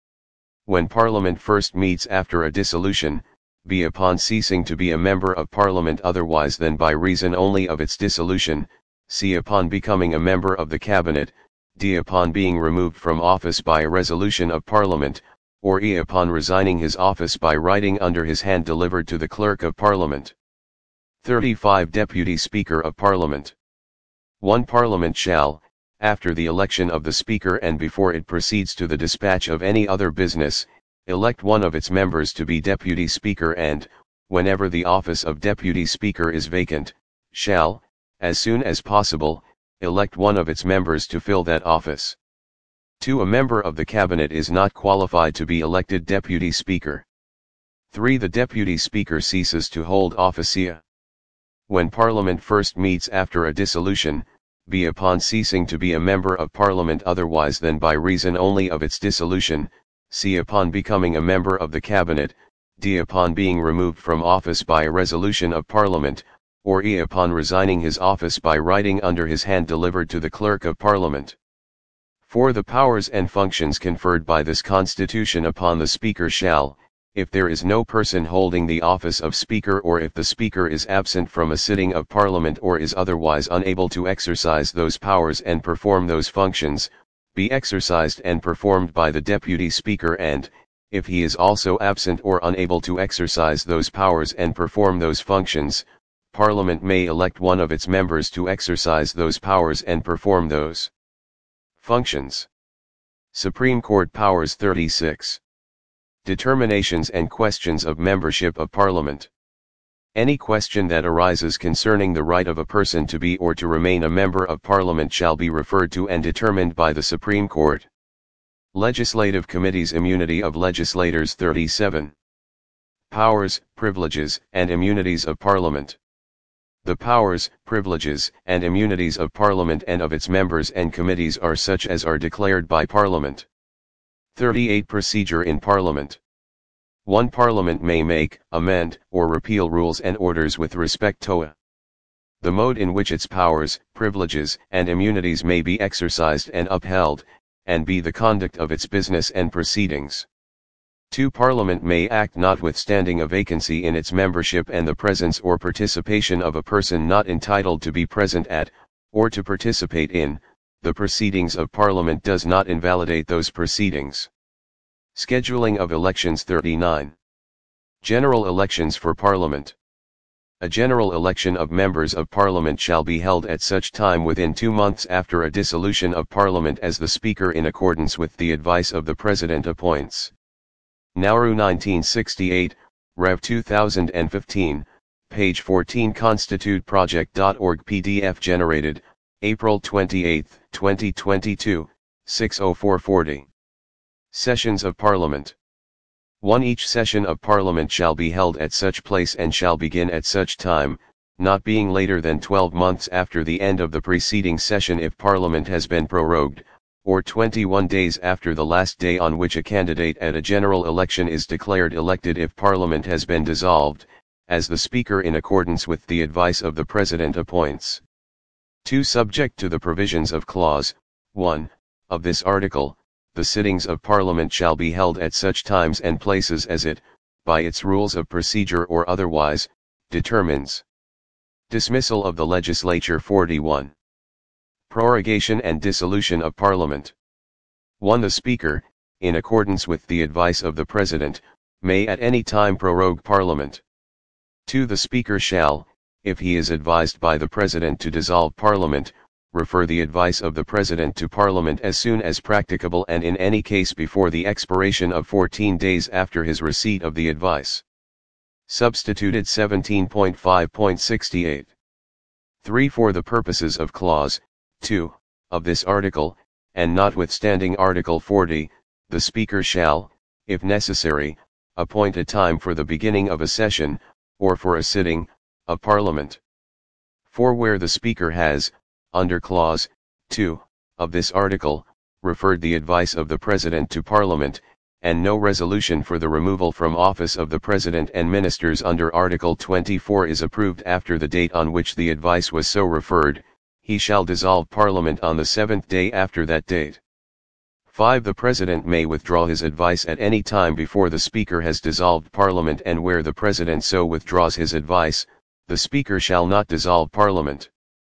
When Parliament first meets after a dissolution, b. Upon ceasing to be a member of Parliament otherwise than by reason only of its dissolution, c. Upon becoming a member of the Cabinet, d. Upon being removed from office by a resolution of Parliament, or e. Upon resigning his office by writing under his hand delivered to the Clerk of Parliament. thirty-five. Deputy Speaker of Parliament. one. Parliament shall, after the election of the Speaker and before it proceeds to the dispatch of any other business, elect one of its members to be Deputy Speaker and, whenever the office of Deputy Speaker is vacant, shall, as soon as possible, elect one of its members to fill that office. two. A member of the Cabinet is not qualified to be elected Deputy Speaker. three. The Deputy Speaker ceases to hold office. When Parliament first meets after a dissolution, b. Upon ceasing to be a member of Parliament otherwise than by reason only of its dissolution, c. Upon becoming a member of the Cabinet, d. Upon being removed from office by a resolution of Parliament, or e. Upon resigning his office by writing under his hand delivered to the Clerk of Parliament. four. The powers and functions conferred by this Constitution upon the Speaker shall, if there is no person holding the office of Speaker or if the Speaker is absent from a sitting of Parliament or is otherwise unable to exercise those powers and perform those functions, be exercised and performed by the Deputy Speaker and, if he is also absent or unable to exercise those powers and perform those functions, Parliament may elect one of its members to exercise those powers and perform those functions. Supreme Court Powers. thirty-six. Determinations and questions of membership of Parliament. Any question that arises concerning the right of a person to be or to remain a member of Parliament shall be referred to and determined by the Supreme Court. Legislative Committees. Immunity of Legislators. thirty-seven. Powers, privileges, and immunities of Parliament. The powers, privileges, and immunities of Parliament and of its members and committees are such as are declared by Parliament. thirty-eight. Procedure in Parliament. one. Parliament may make, amend, or repeal rules and orders with respect to the mode in which its powers, privileges, and immunities may be exercised and upheld, and b. the conduct of its business and proceedings. two. Parliament may act notwithstanding a vacancy in its membership and the presence or participation of a person not entitled to be present at, or to participate in, the proceedings of Parliament does not invalidate those proceedings. Scheduling of elections. thirty-nine. General elections for Parliament. A general election of members of Parliament shall be held at such time within two months after a dissolution of Parliament as the Speaker in accordance with the advice of the President appoints. Nauru nineteen sixty-eight, Rev two thousand fifteen, page fourteen constitute project dot org P D F generated, April twenty-eighth, twenty twenty-two, six oh four forty. Sessions of Parliament. one Each session of Parliament shall be held at such place and shall begin at such time, not being later than twelve months after the end of the preceding session if Parliament has been prorogued, or twenty-one days after the last day on which a candidate at a general election is declared elected if Parliament has been dissolved, as the Speaker in accordance with the advice of the President appoints. two Subject to the provisions of Clause one of this article, the sittings of Parliament shall be held at such times and places as it, by its rules of procedure or otherwise, determines. Dismissal of the Legislature forty-one. Prorogation and dissolution of Parliament. one The Speaker, in accordance with the advice of the President, may at any time prorogue Parliament. two The Speaker shall, if he is advised by the President to dissolve Parliament, refer the advice of the President to Parliament as soon as practicable and in any case before the expiration of fourteen days after his receipt of the advice. Substituted seventeen point five point sixty-eight. three For the purposes of Clause two of this article, and notwithstanding Article forty, the Speaker shall, if necessary, appoint a time for the beginning of a session, or for a sitting, of Parliament. four Where the Speaker has, under Clause two of this article, referred the advice of the President to Parliament, and no resolution for the removal from office of the President and Ministers under Article twenty-four is approved after the date on which the advice was so referred, he shall dissolve Parliament on the seventh day after that date. five The President may withdraw his advice at any time before the Speaker has dissolved Parliament, and where the President so withdraws his advice, the Speaker shall not dissolve Parliament.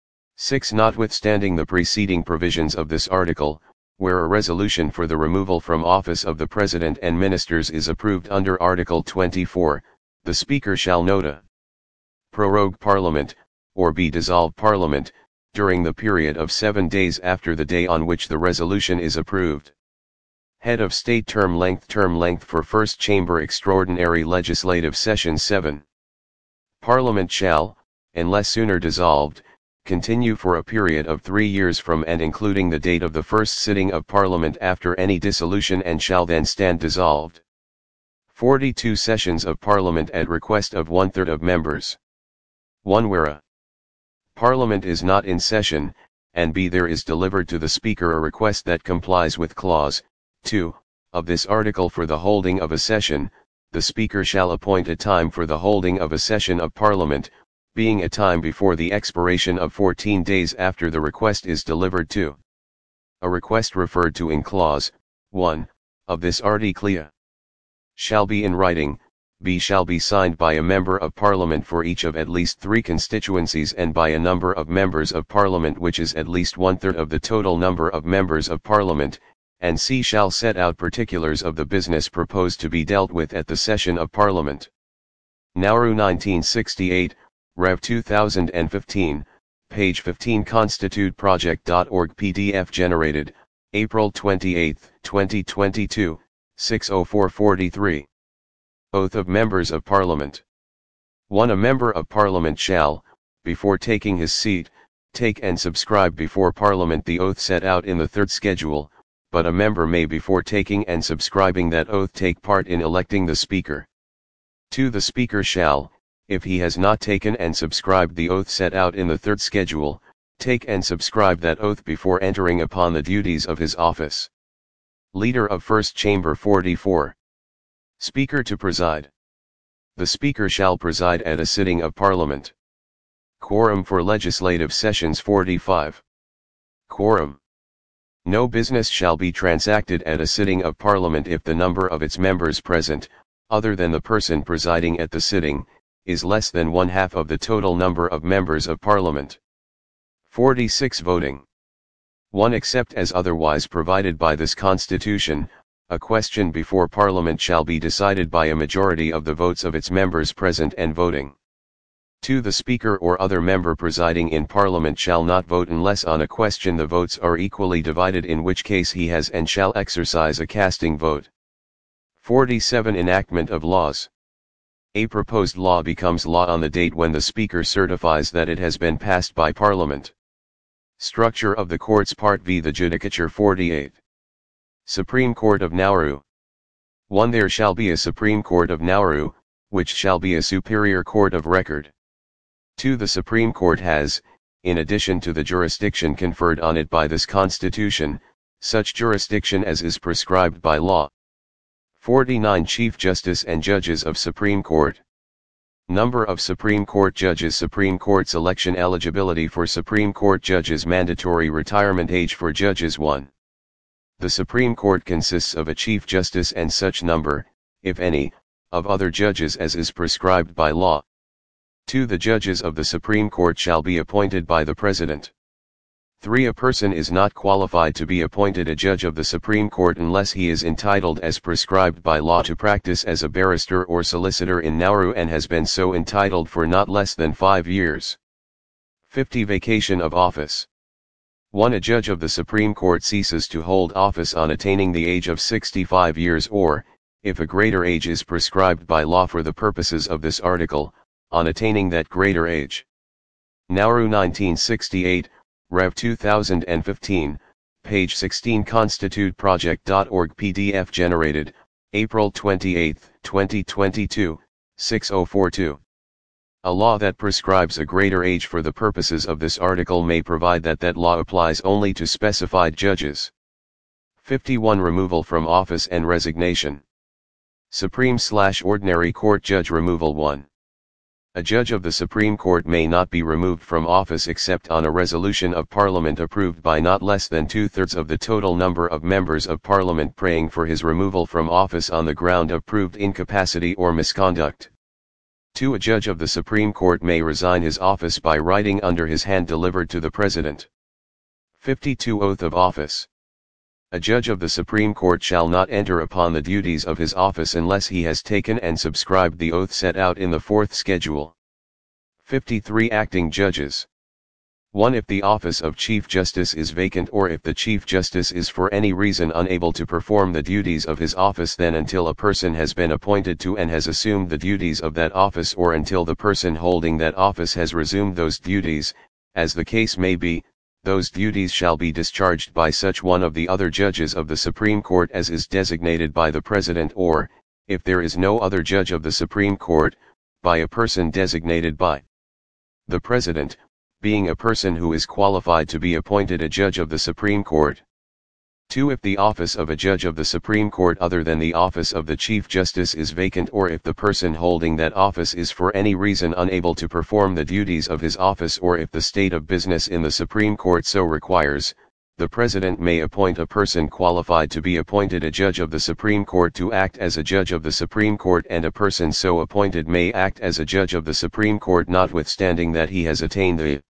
six Notwithstanding the preceding provisions of this article, where a resolution for the removal from office of the President and Ministers is approved under Article twenty-four, the Speaker shall nota prorogue Parliament, or be dissolved Parliament, during the period of seven days after the day on which the resolution is approved. Head of State Term Length. Term length for First Chamber Extraordinary Legislative Session seven. Parliament shall, unless sooner dissolved, continue for a period of three years from and including the date of the first sitting of Parliament after any dissolution, and shall then stand dissolved. forty-two Sessions of Parliament at request of one-third of members. one Where a Parliament is not in session, and b there is delivered to the Speaker a request that complies with Clause two of this article for the holding of a session, the Speaker shall appoint a time for the holding of a session of Parliament, being a time before the expiration of fourteen days after the request is delivered to. A request referred to in Clause one of this article shall be in writing, b shall be signed by a Member of Parliament for each of at least three constituencies and by a number of Members of Parliament which is at least one-third of the total number of Members of Parliament, and c shall set out particulars of the business proposed to be dealt with at the session of Parliament. Nauru nineteen sixty-eight, Rev two thousand fifteen, page fifteen constitute project dot org P D F generated, April twenty-eighth, twenty twenty-two, six oh four forty-three. Oath of Members of Parliament. one A Member of Parliament shall, before taking his seat, take and subscribe before Parliament the oath set out in the third schedule, but a member may before taking and subscribing that oath take part in electing the Speaker. two The Speaker shall, if he has not taken and subscribed the oath set out in the third schedule, take and subscribe that oath before entering upon the duties of his office. Leader of First Chamber forty-four. Speaker to preside. The Speaker shall preside at a sitting of Parliament. Quorum for legislative sessions forty-five. Quorum. No business shall be transacted at a sitting of Parliament if the number of its members present, other than the person presiding at the sitting, is less than one half of the total number of members of Parliament. forty-six Voting. one Except as otherwise provided by this Constitution, a question before Parliament shall be decided by a majority of the votes of its members present and voting. two The Speaker or other member presiding in Parliament shall not vote unless on a question the votes are equally divided, in which case he has and shall exercise a casting vote. forty-seven Enactment of laws. A proposed law becomes law on the date when the Speaker certifies that it has been passed by Parliament. Structure of the Courts Part V. The Judicature forty-eight. Supreme Court of Nauru. one. There shall be a Supreme Court of Nauru, which shall be a superior court of record. two. The Supreme Court has, in addition to the jurisdiction conferred on it by this Constitution, such jurisdiction as is prescribed by law. forty-nine. Chief Justice and Judges of Supreme Court. Number of Supreme Court Judges. Supreme Court's election. Eligibility for Supreme Court Judges. Mandatory retirement age for judges. one. The Supreme Court consists of a Chief Justice and such number, if any, of other judges as is prescribed by law. two. The judges of the Supreme Court shall be appointed by the President. three. A person is not qualified to be appointed a judge of the Supreme Court unless he is entitled as prescribed by law to practice as a barrister or solicitor in Nauru and has been so entitled for not less than five years. fifty. Vacation of office. one. A judge of the Supreme Court ceases to hold office on attaining the age of sixty-five years or, if a greater age is prescribed by law for the purposes of this article, on attaining that greater age. Nauru nineteen sixty-eight, Rev two thousand fifteen, page sixteen. constitute project dot org P D F generated, April twenty-eighth, twenty twenty-two, six oh four two. A law that prescribes a greater age for the purposes of this article may provide that that law applies only to specified judges. fifty-one. Removal from office and resignation. Supreme/Ordinary Court Judge Removal. one. A judge of the Supreme Court may not be removed from office except on a resolution of Parliament approved by not less than two-thirds of the total number of members of Parliament praying for his removal from office on the ground of proved incapacity or misconduct. two. A judge of the Supreme Court may resign his office by writing under his hand delivered to the President. fifty-two. Oath of office. A judge of the Supreme Court shall not enter upon the duties of his office unless he has taken and subscribed the oath set out in the fourth schedule. fifty-three. Acting judges. one. If the office of Chief Justice is vacant or if the Chief Justice is for any reason unable to perform the duties of his office, then until a person has been appointed to and has assumed the duties of that office or until the person holding that office has resumed those duties, as the case may be, those duties shall be discharged by such one of the other judges of the Supreme Court as is designated by the President or, if there is no other judge of the Supreme Court, by a person designated by the President, being a person who is qualified to be appointed a judge of the Supreme Court. two. If the office of a judge of the Supreme Court other than the office of the Chief Justice is vacant or if the person holding that office is for any reason unable to perform the duties of his office or if the state of business in the Supreme Court so requires, the President may appoint a person qualified to be appointed a judge of the Supreme Court to act as a judge of the Supreme Court, and a person so appointed may act as a judge of the Supreme Court notwithstanding that he has attained the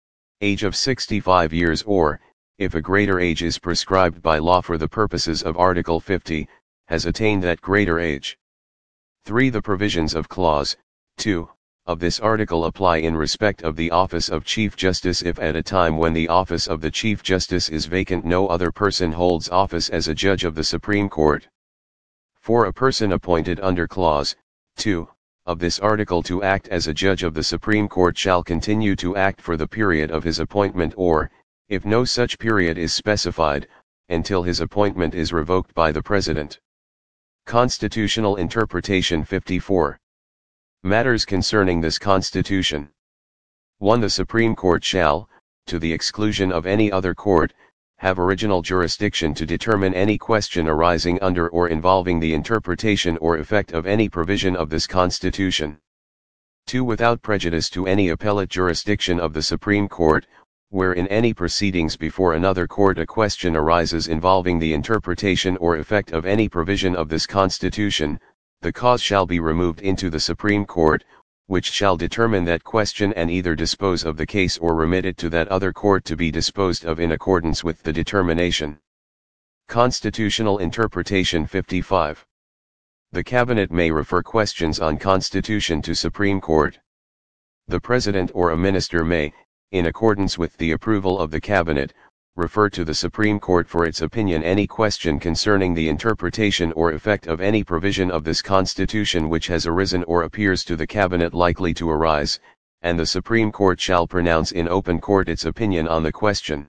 age of sixty-five years or, if a greater age is prescribed by law for the purposes of Article fifty, has attained that greater age. three. The provisions of Clause two of this article apply in respect of the office of Chief Justice if at a time when the office of the Chief Justice is vacant no other person holds office as a judge of the Supreme Court. four. A person appointed under Clause two of this article to act as a judge of the Supreme Court shall continue to act for the period of his appointment or, if no such period is specified, until his appointment is revoked by the President. Constitutional Interpretation fifty-four. Matters concerning this Constitution. one. The Supreme Court shall, to the exclusion of any other court, have original jurisdiction to determine any question arising under or involving the interpretation or effect of any provision of this Constitution. two. Without prejudice to any appellate jurisdiction of the Supreme Court, where in any proceedings before another court a question arises involving the interpretation or effect of any provision of this Constitution, the cause shall be removed into the Supreme Court, which shall determine that question and either dispose of the case or remit it to that other court to be disposed of in accordance with the determination. Constitutional Interpretation fifty-five. The Cabinet may refer questions on Constitution to Supreme Court. The President or a Minister may, in accordance with the approval of the Cabinet, refer to the Supreme Court for its opinion any question concerning the interpretation or effect of any provision of this Constitution which has arisen or appears to the Cabinet likely to arise, and the Supreme Court shall pronounce in open court its opinion on the question.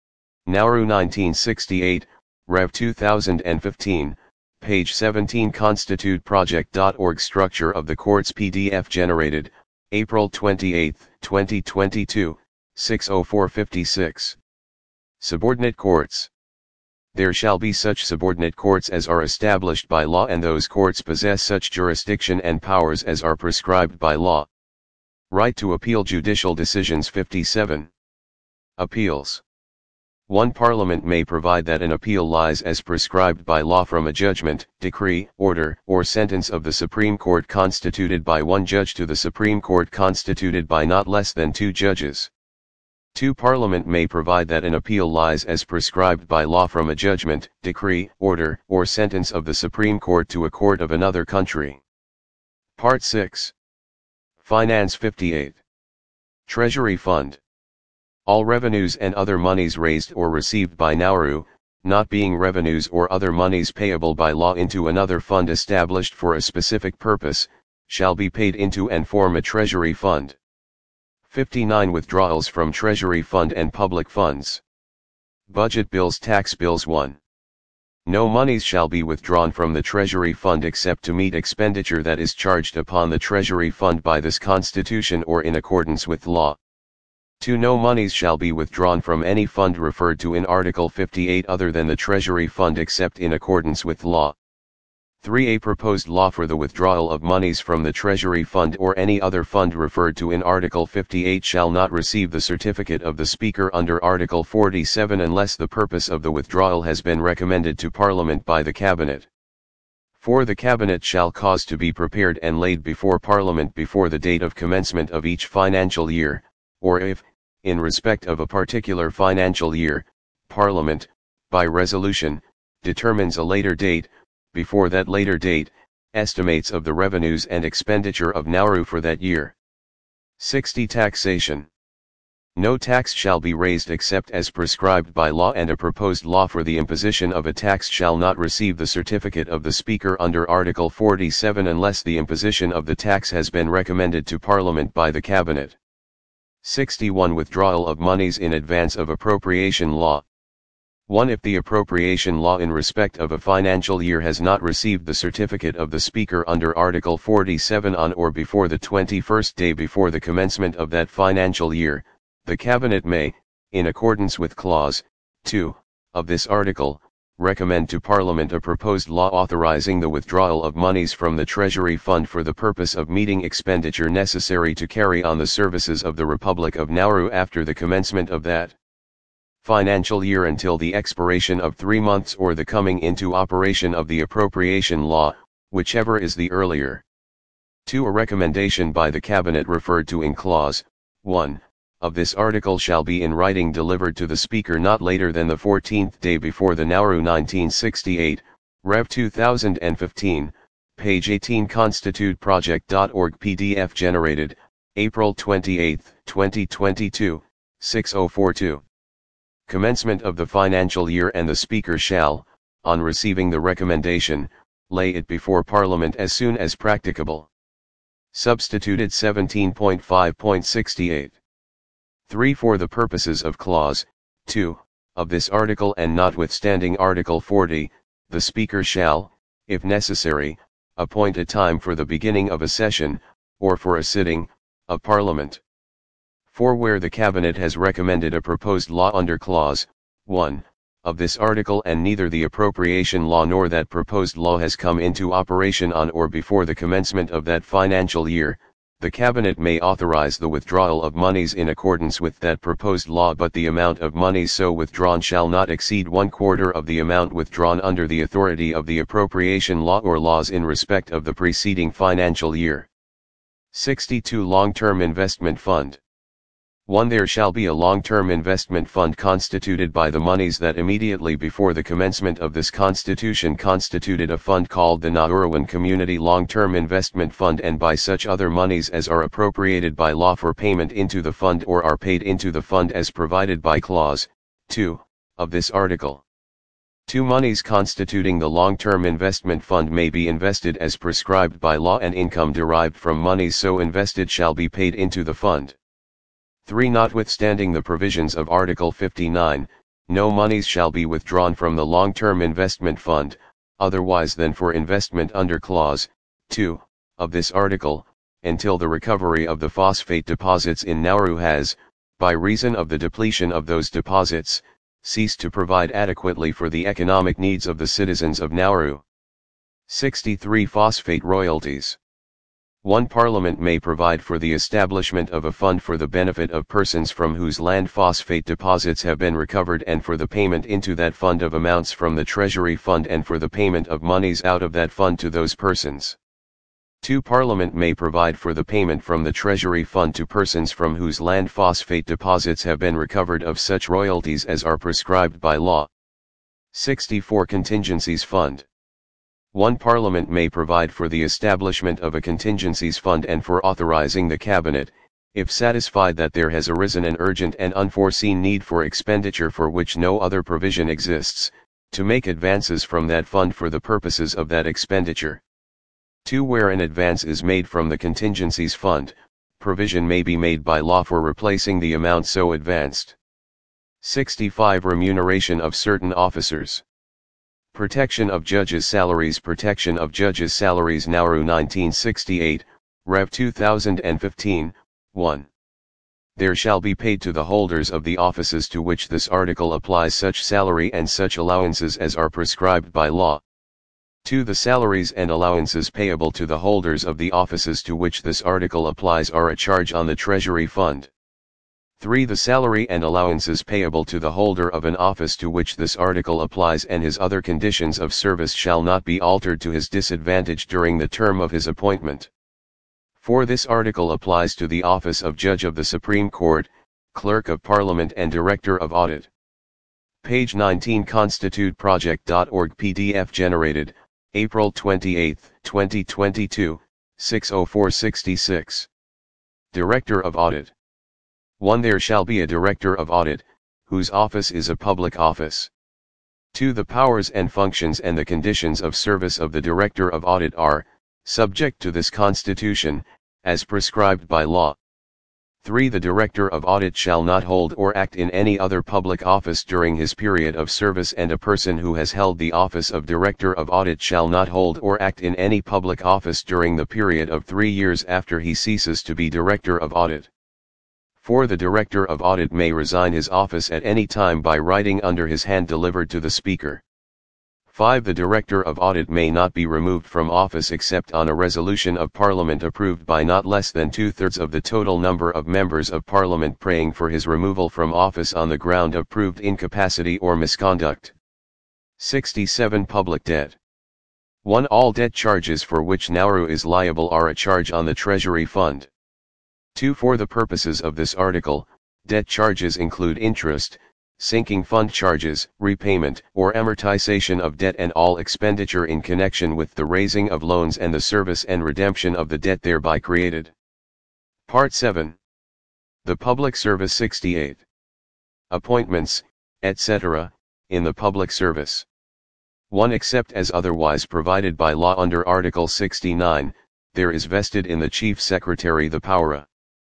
Nauru nineteen sixty-eight, Rev two thousand fifteen, page seventeen constitute project dot org structure of the courts P D F generated, April twenty-eighth, twenty twenty-two, six oh four fifty-six. Subordinate courts. There shall be such subordinate courts as are established by law, and those courts possess such jurisdiction and powers as are prescribed by law. Right to appeal judicial decisions fifty-seven. Appeals. one Parliament may provide that an appeal lies as prescribed by law from a judgment, decree, order, or sentence of the Supreme Court constituted by one judge to the Supreme Court constituted by not less than two judges. two Parliament may provide that an appeal lies as prescribed by law from a judgment, decree, order, or sentence of the Supreme Court to a court of another country. Part six. Finance fifty-eight. Treasury Fund. All revenues and other monies raised or received by Nauru, not being revenues or other monies payable by law into another fund established for a specific purpose, shall be paid into and form a treasury fund. fifty-nine Withdrawals from Treasury Fund and Public Funds. Budget Bills Tax Bills one. No monies shall be withdrawn from the Treasury Fund except to meet expenditure that is charged upon the Treasury Fund by this Constitution or in accordance with law. two No monies shall be withdrawn from any fund referred to in Article fifty-eight other than the Treasury Fund except in accordance with law. three A proposed law for the withdrawal of monies from the Treasury Fund or any other fund referred to in Article fifty-eight shall not receive the certificate of the Speaker under Article forty-seven unless the purpose of the withdrawal has been recommended to Parliament by the Cabinet. four The Cabinet shall cause to be prepared and laid before Parliament before the date of commencement of each financial year, or if, in respect of a particular financial year, Parliament, by resolution, determines a later date, before that later date, estimates of the revenues and expenditure of Nauru for that year. sixty Taxation. No tax shall be raised except as prescribed by law, and a proposed law for the imposition of a tax shall not receive the certificate of the Speaker under Article forty-seven unless the imposition of the tax has been recommended to Parliament by the Cabinet. sixty-one Withdrawal of monies in advance of appropriation law. one If the appropriation law in respect of a financial year has not received the certificate of the Speaker under Article forty-seven on or before the twenty-first day before the commencement of that financial year, the Cabinet may, in accordance with Clause two of this article, recommend to Parliament a proposed law authorizing the withdrawal of monies from the Treasury Fund for the purpose of meeting expenditure necessary to carry on the services of the Republic of Nauru after the commencement of that financial year until the expiration of three months or the coming into operation of the appropriation law, whichever is the earlier. two A recommendation by the Cabinet referred to in Clause one of this article shall be in writing delivered to the Speaker not later than the fourteenth day before the Nauru nineteen sixty-eight, Rev two thousand fifteen, page eighteen constitute project dot org P D F generated, April twenty-eighth, twenty twenty-two, six oh forty-two. Commencement of the financial year, and the Speaker shall, on receiving the recommendation, lay it before Parliament as soon as practicable. Substituted seventeen point five point sixty-eight. three For the purposes of Clause two of this article and notwithstanding Article forty, the Speaker shall, if necessary, appoint a time for the beginning of a session, or for a sitting, of Parliament. four Where the Cabinet has recommended a proposed law under Clause one of this article and neither the appropriation law nor that proposed law has come into operation on or before the commencement of that financial year, the Cabinet may authorize the withdrawal of monies in accordance with that proposed law, but the amount of monies so withdrawn shall not exceed one quarter of the amount withdrawn under the authority of the appropriation law or laws in respect of the preceding financial year. sixty-two Long-Term Investment Fund. one There shall be a long-term investment fund constituted by the monies that immediately before the commencement of this Constitution constituted a fund called the Nauruan Community Long-Term Investment Fund, and by such other monies as are appropriated by law for payment into the fund or are paid into the fund as provided by Clause two of this article. two Monies constituting the long-term investment fund may be invested as prescribed by law, and income derived from monies so invested shall be paid into the fund. three Notwithstanding the provisions of Article fifty-nine, no monies shall be withdrawn from the long-term investment fund, otherwise than for investment under Clause two of this article, until the recovery of the phosphate deposits in Nauru has, by reason of the depletion of those deposits, ceased to provide adequately for the economic needs of the citizens of Nauru. sixty-three Phosphate royalties. one Parliament may provide for the establishment of a fund for the benefit of persons from whose land phosphate deposits have been recovered, and for the payment into that fund of amounts from the Treasury Fund, and for the payment of monies out of that fund to those persons. two Parliament may provide for the payment from the Treasury Fund to persons from whose land phosphate deposits have been recovered of such royalties as are prescribed by law. sixty-four Contingencies Fund. one Parliament may provide for the establishment of a contingencies fund, and for authorizing the Cabinet, if satisfied that there has arisen an urgent and unforeseen need for expenditure for which no other provision exists, to make advances from that fund for the purposes of that expenditure. two Where an advance is made from the contingencies fund, provision may be made by law for replacing the amount so advanced. sixty-five Remuneration of certain officers. Protection of judges' salaries. Protection of judges' salaries. Nauru nineteen sixty-eight, Rev two thousand fifteen, one. There shall be paid to the holders of the offices to which this article applies such salary and such allowances as are prescribed by law. two The salaries and allowances payable to the holders of the offices to which this article applies are a charge on the Treasury Fund. three The salary and allowances payable to the holder of an office to which this article applies and his other conditions of service shall not be altered to his disadvantage during the term of his appointment. four This article applies to the office of Judge of the Supreme Court, Clerk of Parliament and Director of Audit. Page nineteen constitute project dot org P D F generated, April twenty-eighth, twenty twenty-two, six oh four sixty-six. Director of Audit. one There shall be a Director of Audit, whose office is a public office. two The powers and functions and the conditions of service of the Director of Audit are, subject to this Constitution, as prescribed by law. three The Director of Audit shall not hold or act in any other public office during his period of service, and a person who has held the office of Director of Audit shall not hold or act in any public office during the period of three years after he ceases to be Director of Audit. four The Director of Audit may resign his office at any time by writing under his hand delivered to the Speaker. five The Director of Audit may not be removed from office except on a resolution of Parliament approved by not less than two-thirds of the total number of members of Parliament praying for his removal from office on the ground of proved incapacity or misconduct. sixty-seven Public Debt. one All debt charges for which Nauru is liable are a charge on the Treasury Fund. two For the purposes of this article, debt charges include interest, sinking fund charges, repayment or amortization of debt, and all expenditure in connection with the raising of loans and the service and redemption of the debt thereby created. Part seven. The Public Service. sixty-eight. Appointments, et cetera, in the public service. one Except as otherwise provided by law under Article sixty-nine, there is vested in the Chief Secretary the power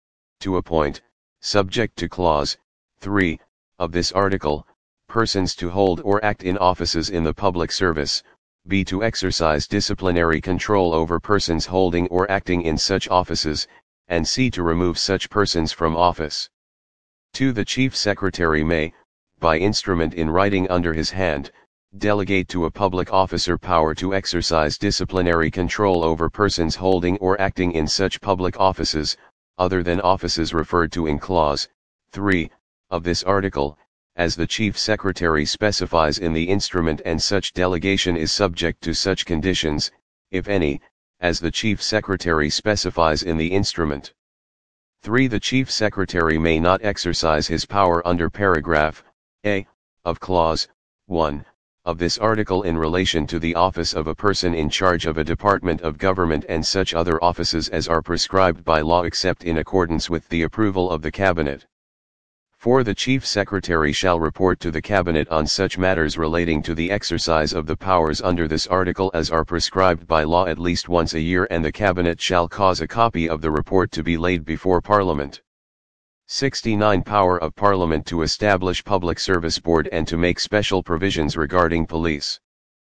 to appoint, subject to Clause three, of this article, persons to hold or act in offices in the public service, b. to exercise disciplinary control over persons holding or acting in such offices, and c. to remove such persons from office. two The Chief Secretary may, by instrument in writing under his hand, delegate to a public officer power to exercise disciplinary control over persons holding or acting in such public offices, other than offices referred to in Clause three, of this article, as the Chief Secretary specifies in the instrument, and such delegation is subject to such conditions, if any, as the Chief Secretary specifies in the instrument. three The Chief Secretary may not exercise his power under paragraph A of Clause one of this article in relation to the office of a person in charge of a department of government and such other offices as are prescribed by law except in accordance with the approval of the Cabinet. four The Chief Secretary shall report to the Cabinet on such matters relating to the exercise of the powers under this article as are prescribed by law at least once a year, and the Cabinet shall cause a copy of the report to be laid before Parliament. sixty-nine Power of Parliament to establish Public Service Board and to make special provisions regarding police.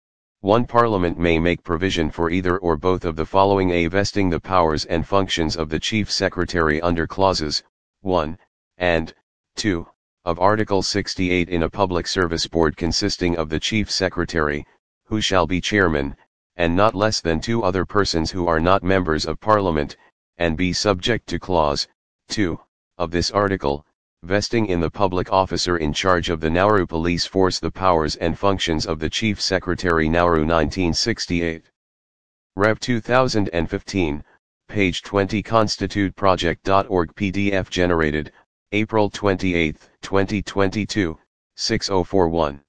one Parliament may make provision for either or both of the following: A. Vesting the powers and functions of the Chief Secretary under clauses one and two of Article sixty-eight in a Public Service Board consisting of the Chief Secretary, who shall be chairman, and not less than two other persons who are not members of Parliament, and be subject to clause two of this article, vesting in the public officer in charge of the Nauru Police Force the powers and functions of the Chief Secretary. Nauru nineteen sixty-eight. Rev two thousand fifteen, page twenty. constitute project dot org P D F generated, April twenty-eighth, twenty twenty-two, six oh four one.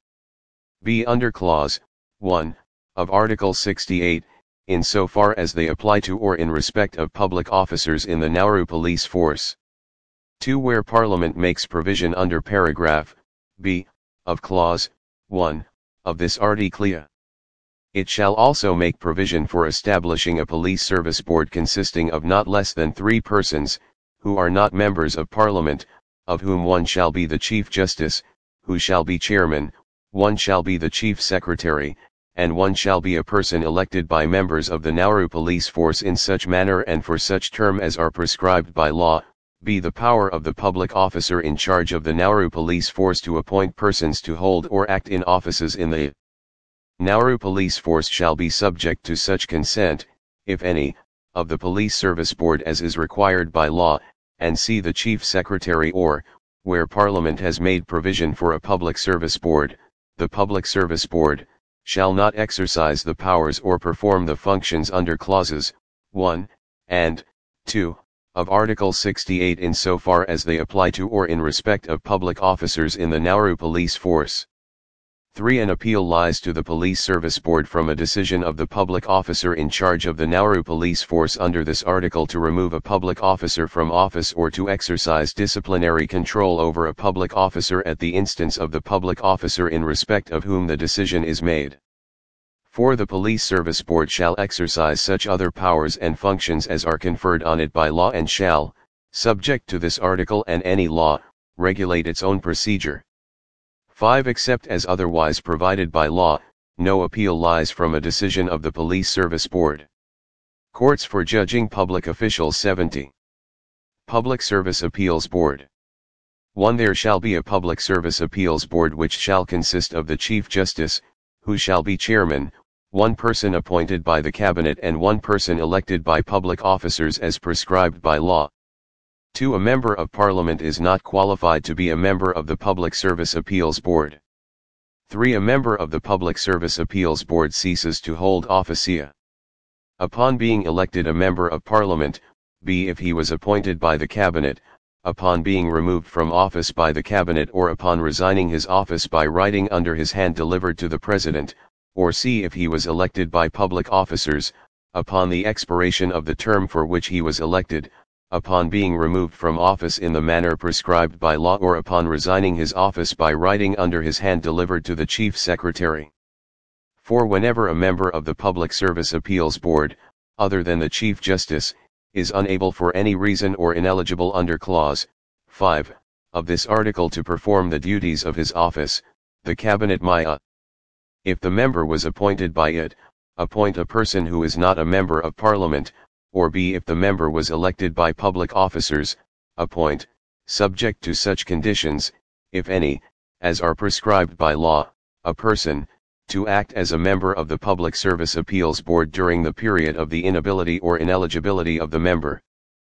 B. Under clause one of Article sixty-eight, in so far as they apply to or in respect of public officers in the Nauru Police Force. two. Where Parliament makes provision under paragraph B of clause one of this article, it shall also make provision for establishing a police service board consisting of not less than three persons, who are not members of Parliament, of whom one shall be the Chief Justice, who shall be chairman, one shall be the Chief Secretary, and one shall be a person elected by members of the Nauru Police Force in such manner and for such term as are prescribed by law. B. The power of the public officer in charge of the Nauru Police Force to appoint persons to hold or act in offices in the Nauru Police Force shall be subject to such consent, if any, of the Police Service Board as is required by law, and C. The Chief Secretary, or, where Parliament has made provision for a Public Service Board, the Public Service Board shall not exercise the powers or perform the functions under clauses one and two of Article sixty-eight in so far as they apply to or in respect of public officers in the Nauru Police Force. three. An appeal lies to the Police Service Board from a decision of the public officer in charge of the Nauru Police Force under this article to remove a public officer from office or to exercise disciplinary control over a public officer at the instance of the public officer in respect of whom the decision is made. four. The Police Service Board shall exercise such other powers and functions as are conferred on it by law and shall, subject to this article and any law, regulate its own procedure. five. Except as otherwise provided by law, no appeal lies from a decision of the Police Service Board. Courts for Judging Public Officials seventy. Public Service Appeals Board. one. There shall be a Public Service Appeals Board which shall consist of the Chief Justice, who shall be chairman, one person appointed by the Cabinet and one person elected by public officers as prescribed by law. two. A member of Parliament is not qualified to be a member of the Public Service Appeals Board. three. A member of the Public Service Appeals Board ceases to hold office A. Upon being elected a member of Parliament, B. If he was appointed by the Cabinet, upon being removed from office by the Cabinet or upon resigning his office by writing under his hand delivered to the President, or C. If he was elected by public officers, upon the expiration of the term for which he was elected, upon being removed from office in the manner prescribed by law or upon resigning his office by writing under his hand delivered to the Chief Secretary. four. Whenever a member of the Public Service Appeals Board, other than the Chief Justice, is unable for any reason or ineligible under clause five of this article to perform the duties of his office, the Cabinet may a. If the member was appointed by it, appoint a person who is not a member of Parliament, or B. If the member was elected by public officers, appoint, subject to such conditions, if any, as are prescribed by law, a person, to act as a member of the Public Service Appeals Board during the period of the inability or ineligibility of the member.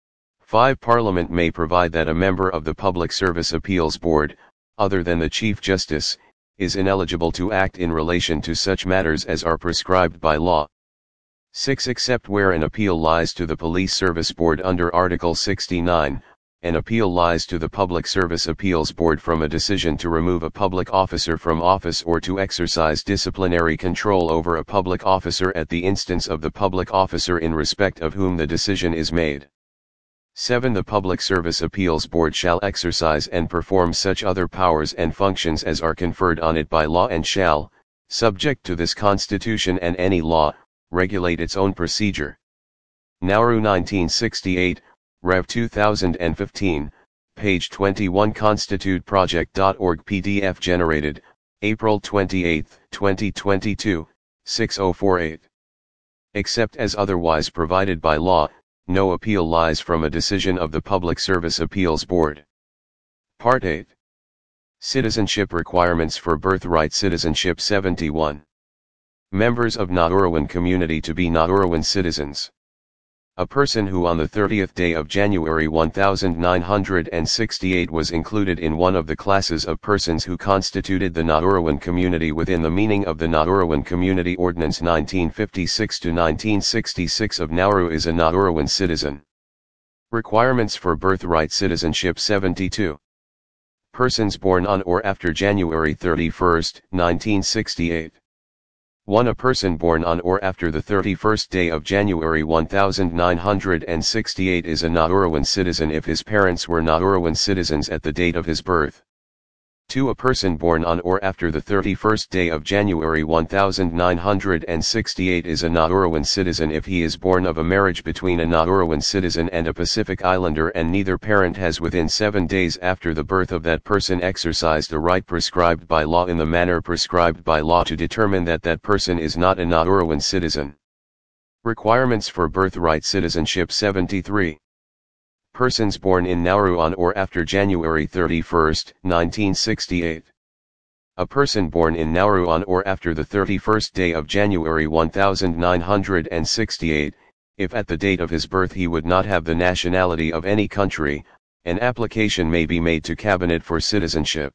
five. Parliament may provide that a member of the Public Service Appeals Board, other than the Chief Justice, is ineligible to act in relation to such matters as are prescribed by law. six. Except where an appeal lies to the Police Service Board under Article sixty-nine, an appeal lies to the Public Service Appeals Board from a decision to remove a public officer from office or to exercise disciplinary control over a public officer at the instance of the public officer in respect of whom the decision is made. seven. The Public Service Appeals Board shall exercise and perform such other powers and functions as are conferred on it by law and shall, subject to this Constitution and any law, regulate its own procedure. Nauru nineteen sixty-eight, Rev two thousand fifteen, page twenty-one constitute project dot org P D F generated, April twenty-eighth, twenty twenty-two, six oh four eight. Except as otherwise provided by law, no appeal lies from a decision of the Public Service Appeals Board. Part eight. Citizenship Requirements for Birthright Citizenship seventy-one. Members of Nauruan community to be Nauruan citizens. A person who on the thirtieth day of January nineteen sixty-eight was included in one of the classes of persons who constituted the Nauruan community within the meaning of the Nauruan Community Ordinance nineteen fifty-six to nineteen sixty-six of Nauru is a Nauruan citizen. Requirements for birthright citizenship seventy-two. Persons born on or after January thirty-first, nineteen sixty-eight. one. A person born on or after the thirty-first day of January nineteen sixty-eight is a Nauruan citizen if his parents were Nauruan citizens at the date of his birth. two. A person born on or after the thirty-first day of January nineteen sixty-eight is a Nauruan citizen if he is born of a marriage between a Nauruan citizen and a Pacific Islander and neither parent has within seven days after the birth of that person exercised a right prescribed by law in the manner prescribed by law to determine that that person is not a Nauruan citizen. Requirements for birthright citizenship seventy-three. Persons born in Nauru on or after January thirty-first, nineteen sixty-eight. A person born in Nauru on or after the thirty-first day of January nineteen sixty-eight, if at the date of his birth he would not have the nationality of any country, an application may be made to Cabinet for citizenship.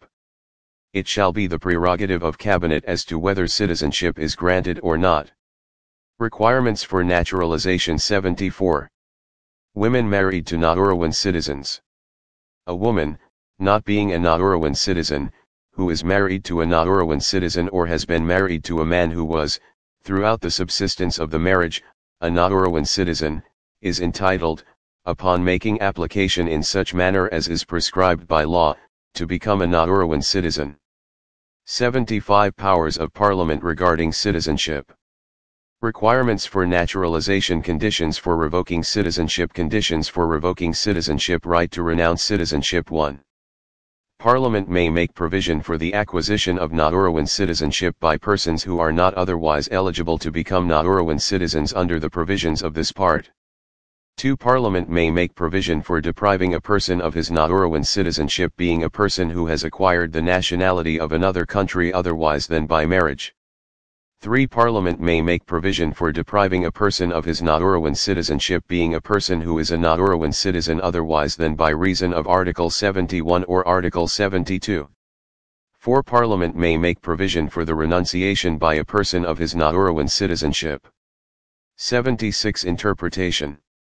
It shall be the prerogative of Cabinet as to whether citizenship is granted or not. Requirements for naturalization seventy-four. Women married to Nauruan citizens. A woman, not being a Nauruan citizen, who is married to a Nauruan citizen or has been married to a man who was, throughout the subsistence of the marriage, a Nauruan citizen, is entitled, upon making application in such manner as is prescribed by law, to become a Nauruan citizen. seventy-five. Powers of Parliament regarding citizenship. Requirements for naturalization. Conditions for revoking citizenship. Conditions for revoking citizenship. Right to renounce citizenship. one. Parliament may make provision for the acquisition of Nauruan citizenship by persons who are not otherwise eligible to become Nauruan citizens under the provisions of this part. two. Parliament may make provision for depriving a person of his Nauruan citizenship, being a person who has acquired the nationality of another country otherwise than by marriage. three. Parliament may make provision for depriving a person of his Nauruan citizenship, being a person who is a Nauruan citizen otherwise than by reason of Article seventy-one or Article seventy-two. four. Parliament may make provision for the renunciation by a person of his Nauruan citizenship. seventy-six. Interpretation.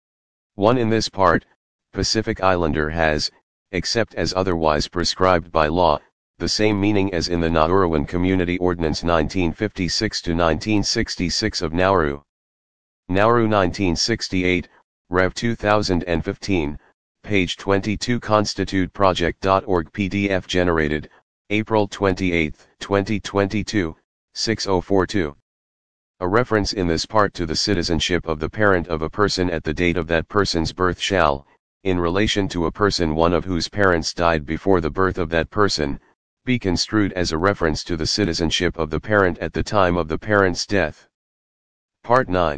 one. In this part, Pacific Islander has, except as otherwise prescribed by law, the same meaning as in the Nauruan Community Ordinance nineteen fifty-six to nineteen sixty-six of Nauru. Nauru nineteen sixty-eight, Rev two thousand fifteen, page twenty-two constitute project dot org P D F generated, April twenty-eighth, twenty twenty-two, six oh four two. A reference in this part to the citizenship of the parent of a person at the date of that person's birth shall, in relation to a person one of whose parents died before the birth of that person, be construed as a reference to the citizenship of the parent at the time of the parent's death. Part nine.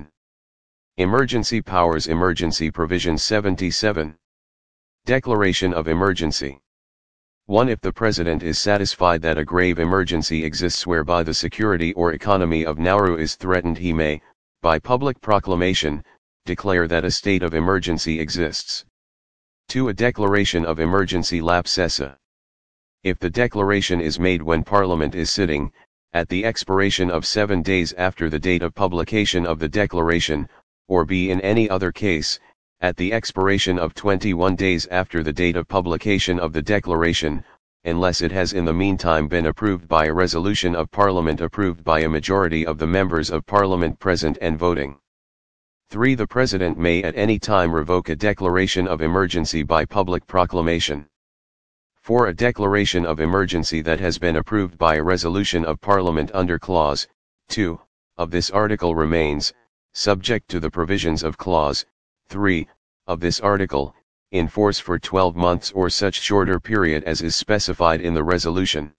Emergency Powers. Emergency Provisions seventy-seven. Declaration of Emergency. one. If the President is satisfied that a grave emergency exists whereby the security or economy of Nauru is threatened, he may, by public proclamation, declare that a state of emergency exists. two. A declaration of emergency lapsessa. If the declaration is made when Parliament is sitting, at the expiration of seven days after the date of publication of the declaration, or be in any other case, at the expiration of twenty-one days after the date of publication of the declaration, unless it has in the meantime been approved by a resolution of Parliament approved by a majority of the members of Parliament present and voting. three. The President may at any time revoke a declaration of emergency by public proclamation. four. A declaration of emergency that has been approved by a resolution of Parliament under Clause two of this article remains, subject to the provisions of Clause three of this article, in force for twelve months or such shorter period as is specified in the resolution.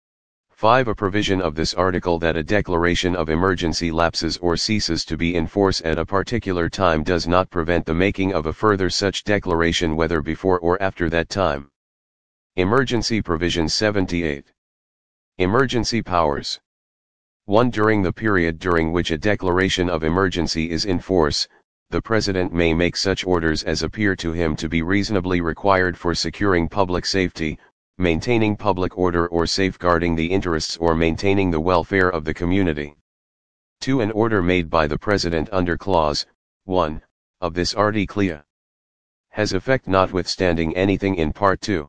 five. A provision of this article that a declaration of emergency lapses or ceases to be in force at a particular time does not prevent the making of a further such declaration whether before or after that time. Emergency Provision seventy-eight. Emergency Powers. one. During the period during which a declaration of emergency is in force, the President may make such orders as appear to him to be reasonably required for securing public safety, maintaining public order or safeguarding the interests or maintaining the welfare of the community. two. An order made by the President under Clause one of this article has effect notwithstanding anything in Part two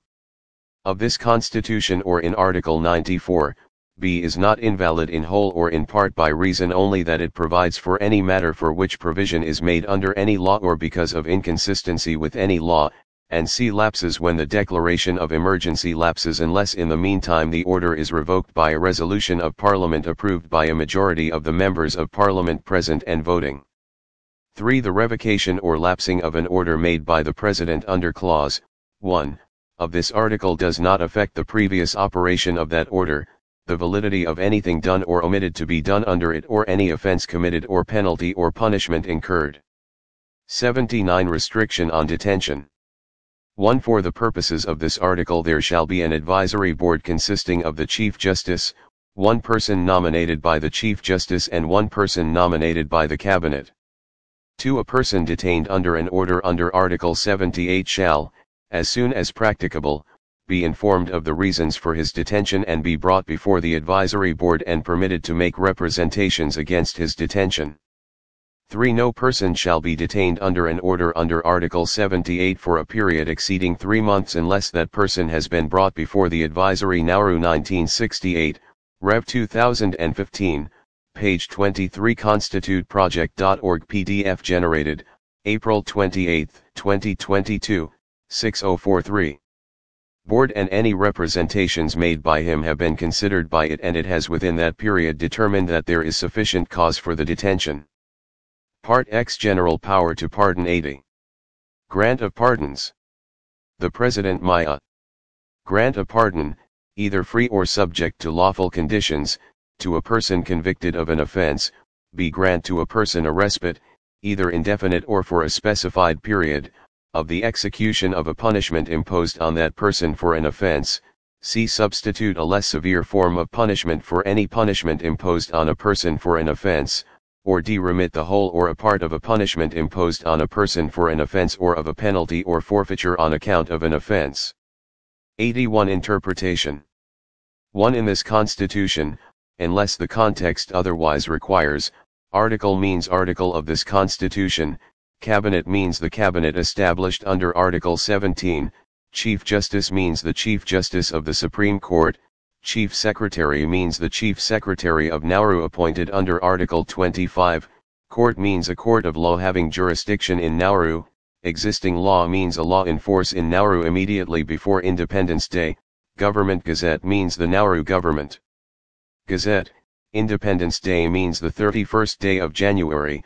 of this Constitution or in Article ninety-four, b is not invalid in whole or in part by reason only that it provides for any matter for which provision is made under any law or because of inconsistency with any law, and c lapses when the declaration of emergency lapses unless in the meantime the order is revoked by a resolution of Parliament approved by a majority of the members of Parliament present and voting. three. The revocation or lapsing of an order made by the President under Clause one of this article does not affect the previous operation of that order, the validity of anything done or omitted to be done under it or any offense committed or penalty or punishment incurred. seventy-nine. Restriction on detention. one. For the purposes of this article there shall be an advisory board consisting of the Chief Justice, one person nominated by the Chief Justice and one person nominated by the Cabinet. two. A person detained under an order under Article seventy-eight shall, as soon as practicable, be informed of the reasons for his detention and be brought before the advisory board and permitted to make representations against his detention. three. No person shall be detained under an order under Article seventy-eight for a period exceeding three months unless that person has been brought before the advisory. Nauru nineteen sixty-eight, Rev two thousand fifteen, page twenty-three. Constitute Project dot org P D F generated, April twenty-eighth, twenty twenty-two, six oh four three. Board and any representations made by him have been considered by it and it has within that period determined that there is sufficient cause for the detention. Part X. General Power to Pardon. eighty. Grant of Pardons. The President may a. Grant a pardon, either free or subject to lawful conditions, to a person convicted of an offense, b. Grant to a person a respite, either indefinite or for a specified period, of the execution of a punishment imposed on that person for an offense, c. Substitute a less severe form of punishment for any punishment imposed on a person for an offense, or d. Remit the whole or a part of a punishment imposed on a person for an offense or of a penalty or forfeiture on account of an offense. eighty-one. Interpretation. one. In this Constitution, unless the context otherwise requires, article means article of this Constitution, Cabinet means the Cabinet established under Article seventeen, Chief Justice means the Chief Justice of the Supreme Court, Chief Secretary means the Chief Secretary of Nauru appointed under Article twenty-five, Court means a court of law having jurisdiction in Nauru, existing law means a law in force in Nauru immediately before Independence Day, Government Gazette means the Nauru government. Gazette, Independence Day means the thirty-first day of January,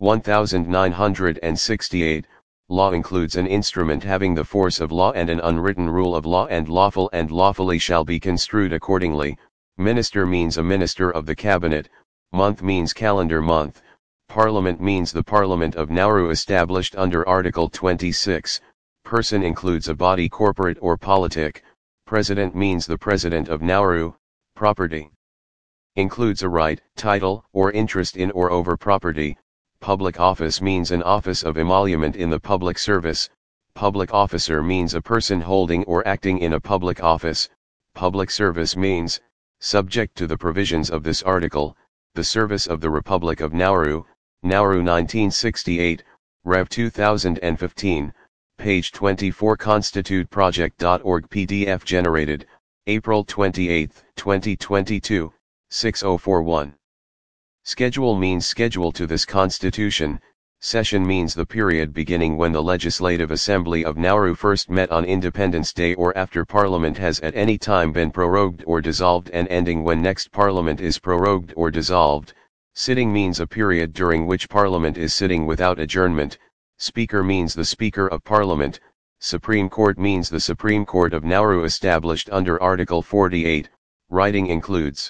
nineteen sixty-eight, law includes an instrument having the force of law and an unwritten rule of law and lawful and lawfully shall be construed accordingly. Minister means a minister of the Cabinet, month means calendar month, Parliament means the Parliament of Nauru established under Article twenty-six, person includes a body corporate or politic, President means the President of Nauru, property includes a right, title, or interest in or over property. Public office means an office of emolument in the public service, public officer means a person holding or acting in a public office, public service means, subject to the provisions of this article, the service of the Republic of Nauru, Nauru nineteen sixty-eight, Rev two thousand fifteen, page twenty-four. Constitute Project dot org P D F generated, April twenty-eighth, twenty twenty-two, six oh four one. Schedule means schedule to this Constitution, Session means the period beginning when the Legislative Assembly of Nauru first met on Independence Day or after Parliament has at any time been prorogued or dissolved, and ending when next Parliament is prorogued or dissolved. Sitting means a period during which Parliament is sitting without adjournment. Speaker means the Speaker of Parliament. Supreme Court means the Supreme Court of Nauru established under Article forty-eight. Writing includes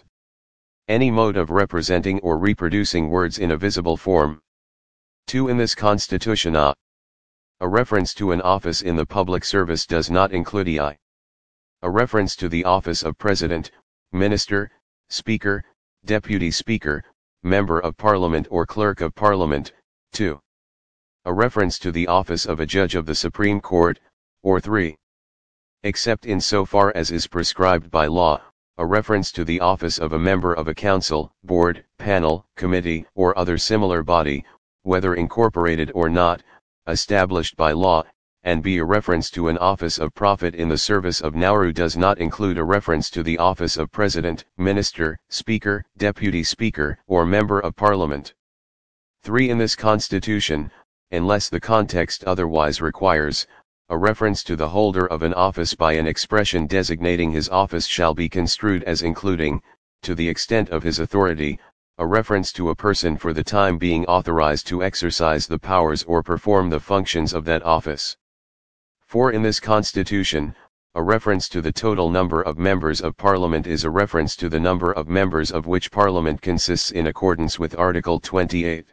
any mode of representing or reproducing words in a visible form. two. In this Constitution, a, a reference to an office in the public service does not include a, a reference to the office of President, Minister, Speaker, Deputy Speaker, Member of Parliament or Clerk of Parliament. two. A reference to the office of a Judge of the Supreme Court, or three. Except in so far as is prescribed by law, a reference to the office of a member of a council, board, panel, committee, or other similar body, whether incorporated or not, established by law, and b. A reference to an office of profit in the service of Nauru does not include a reference to the office of President, Minister, Speaker, Deputy Speaker, or Member of Parliament. three. In this Constitution, unless the context otherwise requires, a reference to the holder of an office by an expression designating his office shall be construed as including, to the extent of his authority, a reference to a person for the time being authorized to exercise the powers or perform the functions of that office. four. In this Constitution, a reference to the total number of members of Parliament is a reference to the number of members of which Parliament consists in accordance with Article twenty-eight.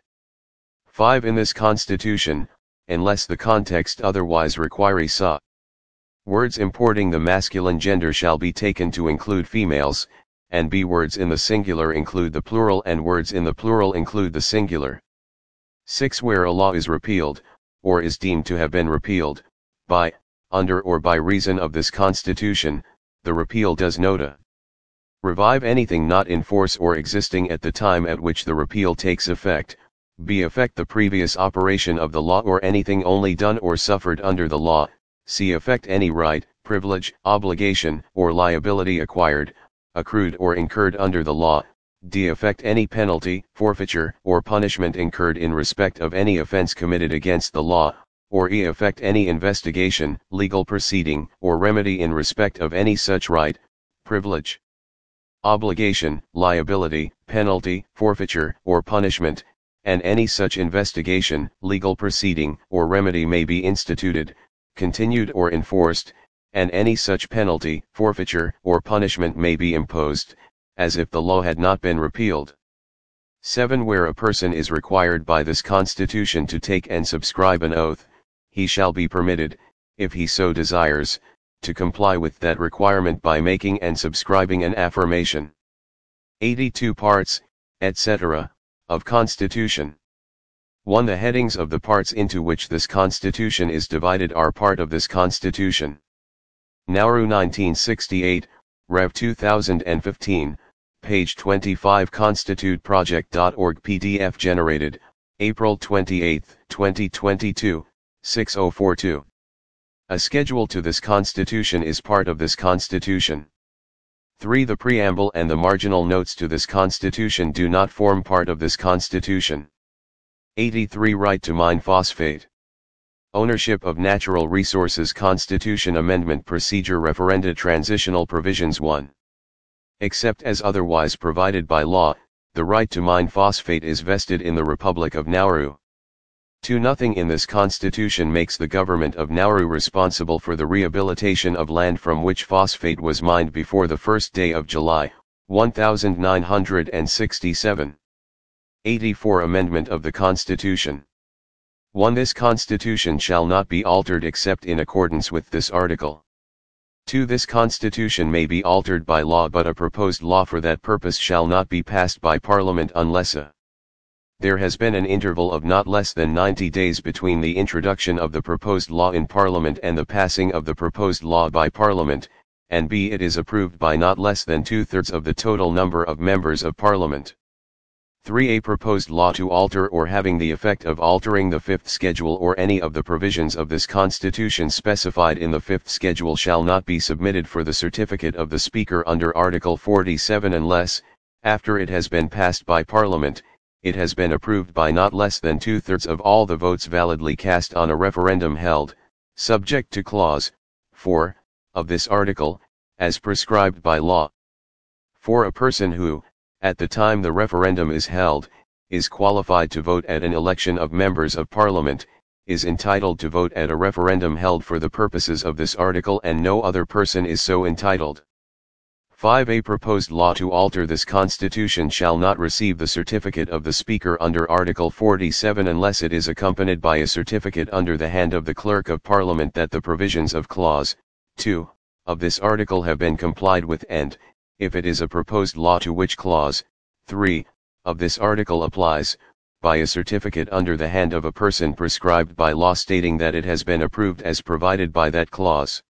five. In this Constitution, unless the context otherwise requires sa, words importing the masculine gender shall be taken to include females, and b. words in the singular include the plural and words in the plural include the singular. six. Where a law is repealed, or is deemed to have been repealed, by, under or by reason of this Constitution, the repeal does not revive anything not in force or existing at the time at which the repeal takes effect, b. affect the previous operation of the law or anything only done or suffered under the law, c. affect any right, privilege, obligation, or liability acquired, accrued or incurred under the law, d. affect any penalty, forfeiture, or punishment incurred in respect of any offense committed against the law, or e. affect any investigation, legal proceeding, or remedy in respect of any such right, privilege, obligation, liability, penalty, forfeiture, or punishment, and any such investigation, legal proceeding, or remedy may be instituted, continued or enforced, and any such penalty, forfeiture, or punishment may be imposed, as if the law had not been repealed. seven. Where a person is required by this Constitution to take and subscribe an oath, he shall be permitted, if he so desires, to comply with that requirement by making and subscribing an affirmation. eighty-two parts, et cetera, of Constitution. one. The headings of the parts into which this Constitution is divided are part of this Constitution. Nauru nineteen sixty-eight, Rev two thousand fifteen, page twenty-five constitute project dot org P D F generated, April twenty-eighth, twenty twenty-two, six oh forty-two. A schedule to this Constitution is part of this Constitution. three. The preamble and the marginal notes to this Constitution do not form part of this Constitution. eighty-three. Right to mine phosphate. Ownership of Natural Resources Constitution Amendment Procedure Referenda Transitional Provisions one. Except as otherwise provided by law, the right to mine phosphate is vested in the Republic of Nauru. two. Nothing in this Constitution makes the government of Nauru responsible for the rehabilitation of land from which phosphate was mined before the first day of July, nineteen sixty-seven. eighty-four. Amendment of the Constitution. one. This Constitution shall not be altered except in accordance with this article. two. This Constitution may be altered by law, but a proposed law for that purpose shall not be passed by Parliament unless a there has been an interval of not less than ninety days between the introduction of the proposed law in Parliament and the passing of the proposed law by Parliament, and b. it is approved by not less than two-thirds of the total number of members of Parliament. three. A proposed law to alter or having the effect of altering the fifth schedule or any of the provisions of this Constitution specified in the fifth schedule shall not be submitted for the certificate of the Speaker under Article forty-seven unless, after it has been passed by Parliament, it has been approved by not less than two-thirds of all the votes validly cast on a referendum held, subject to clause four of this article, as prescribed by law. For a person who, at the time the referendum is held, is qualified to vote at an election of members of Parliament, is entitled to vote at a referendum held for the purposes of this article, and no other person is so entitled. five A proposed law to alter this constitution shall not receive the certificate of the Speaker under Article forty-seven unless it is accompanied by a certificate under the hand of the Clerk of Parliament that the provisions of clause two of this article have been complied with, and, if it is a proposed law to which clause three of this article applies, by a certificate under the hand of a person prescribed by law stating that it has been approved as provided by that clause.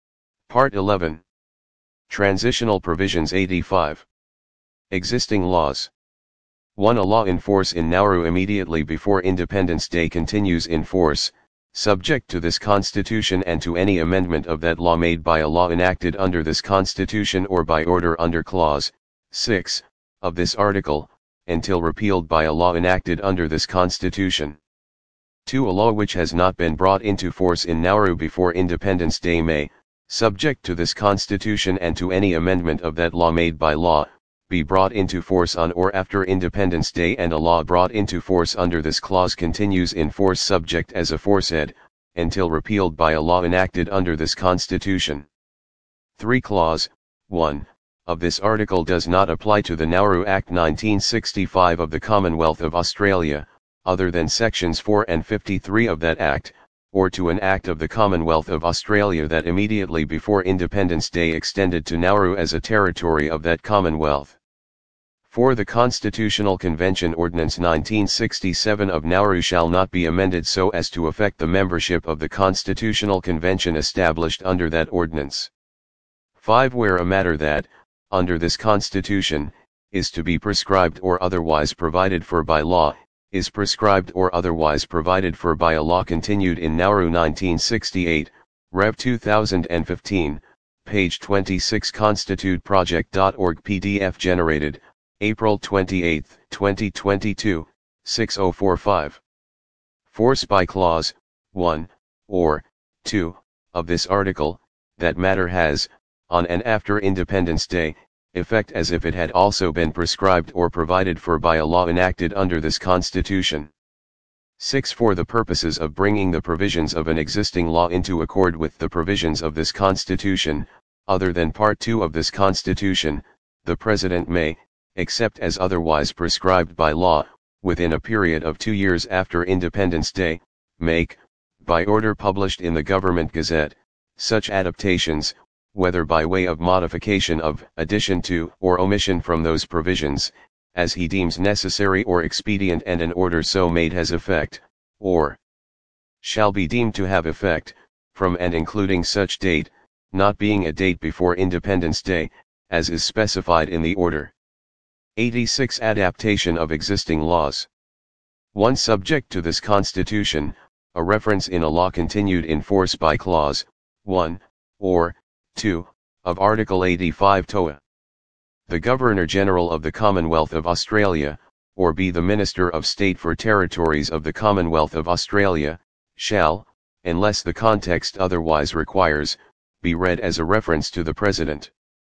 Part eleven. Transitional Provisions eighty-five. Existing Laws. one A law in force in Nauru immediately before Independence Day continues in force, subject to this Constitution and to any amendment of that law made by a law enacted under this Constitution or by order under Clause six of this article, until repealed by a law enacted under this Constitution. two A law which has not been brought into force in Nauru before Independence Day may, subject to this Constitution and to any amendment of that law made by law, be brought into force on or after Independence Day, and a law brought into force under this clause continues in force subject as aforesaid, until repealed by a law enacted under this Constitution. three Clause one of this article does not apply to the Nauru Act nineteen sixty-five of the Commonwealth of Australia, other than sections four and fifty-three of that Act, or to an Act of the Commonwealth of Australia that immediately before Independence Day extended to Nauru as a territory of that Commonwealth. four The Constitutional Convention Ordinance nineteen sixty-seven of Nauru shall not be amended so as to affect the membership of the Constitutional Convention established under that ordinance. five Where a matter that, under this Constitution, is to be prescribed or otherwise provided for by law, is prescribed or otherwise provided for by a law continued in Nauru nineteen sixty-eight, Rev two thousand fifteen, page twenty-six constitute project dot org P D F generated, April twenty-eighth, twenty twenty-two, six oh forty-five. Force by clause one, or two, of this article, that matter has, on and after Independence Day, effect as if it had also been prescribed or provided for by a law enacted under this Constitution. six For the purposes of bringing the provisions of an existing law into accord with the provisions of this Constitution, other than Part two of this Constitution, the President may, except as otherwise prescribed by law, within a period of two years after Independence Day, make, by order published in the Government Gazette, such adaptations, whether by way of modification of, addition to, or omission from those provisions, as he deems necessary or expedient, and an order so made has effect, or shall be deemed to have effect, from and including such date, not being a date before Independence Day, as is specified in the order. eighty-six Adaptation of existing laws. one Subject to this Constitution, a reference in a law continued in force by clause one, or two, of Article eighty-five T O A. The Governor-General of the Commonwealth of Australia, or be the Minister of State for Territories of the Commonwealth of Australia, shall, unless the context otherwise requires, be read as a reference to the President.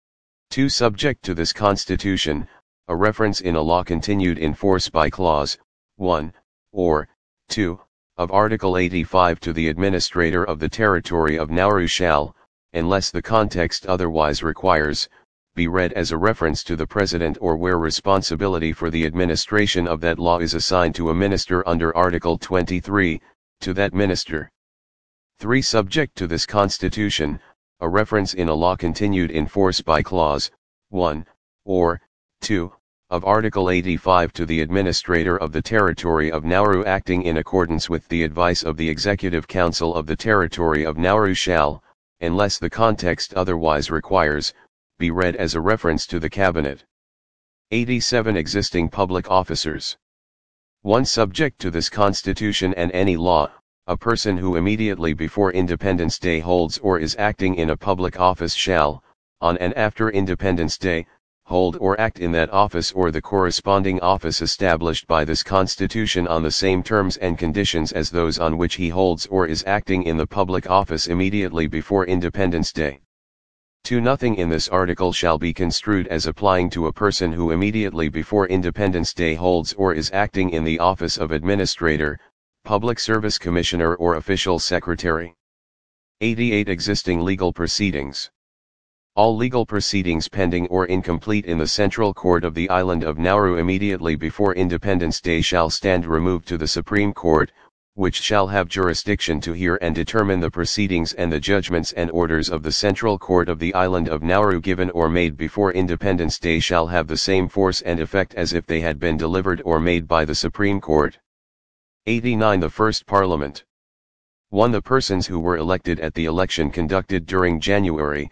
two Subject to this Constitution, a reference in a law continued in force by clause one, or two, of Article eighty-five to the Administrator of the Territory of Nauru shall, unless the context otherwise requires, be read as a reference to the President, or where responsibility for the administration of that law is assigned to a minister under Article twenty-three, to that minister. three Subject to this Constitution, a reference in a law continued in force by clause one, or two, of Article eighty-five to the Administrator of the Territory of Nauru acting in accordance with the advice of the Executive Council of the Territory of Nauru shall, unless the context otherwise requires, be read as a reference to the Cabinet. eighty-seven Existing public officers. one Subject to this Constitution and any law, a person who immediately before Independence Day holds or is acting in a public office shall, on and after Independence Day, hold or act in that office or the corresponding office established by this Constitution on the same terms and conditions as those on which he holds or is acting in the public office immediately before Independence Day. two Nothing in this article shall be construed as applying to a person who immediately before Independence Day holds or is acting in the office of Administrator, Public Service Commissioner or Official Secretary. eighty-eight Existing legal proceedings. All legal proceedings pending or incomplete in the Central Court of the Island of Nauru immediately before Independence Day shall stand removed to the Supreme Court, which shall have jurisdiction to hear and determine the proceedings, and the judgments and orders of the Central Court of the Island of Nauru given or made before Independence Day shall have the same force and effect as if they had been delivered or made by the Supreme Court. eighty-nine The First Parliament. one The persons who were elected at the election conducted during January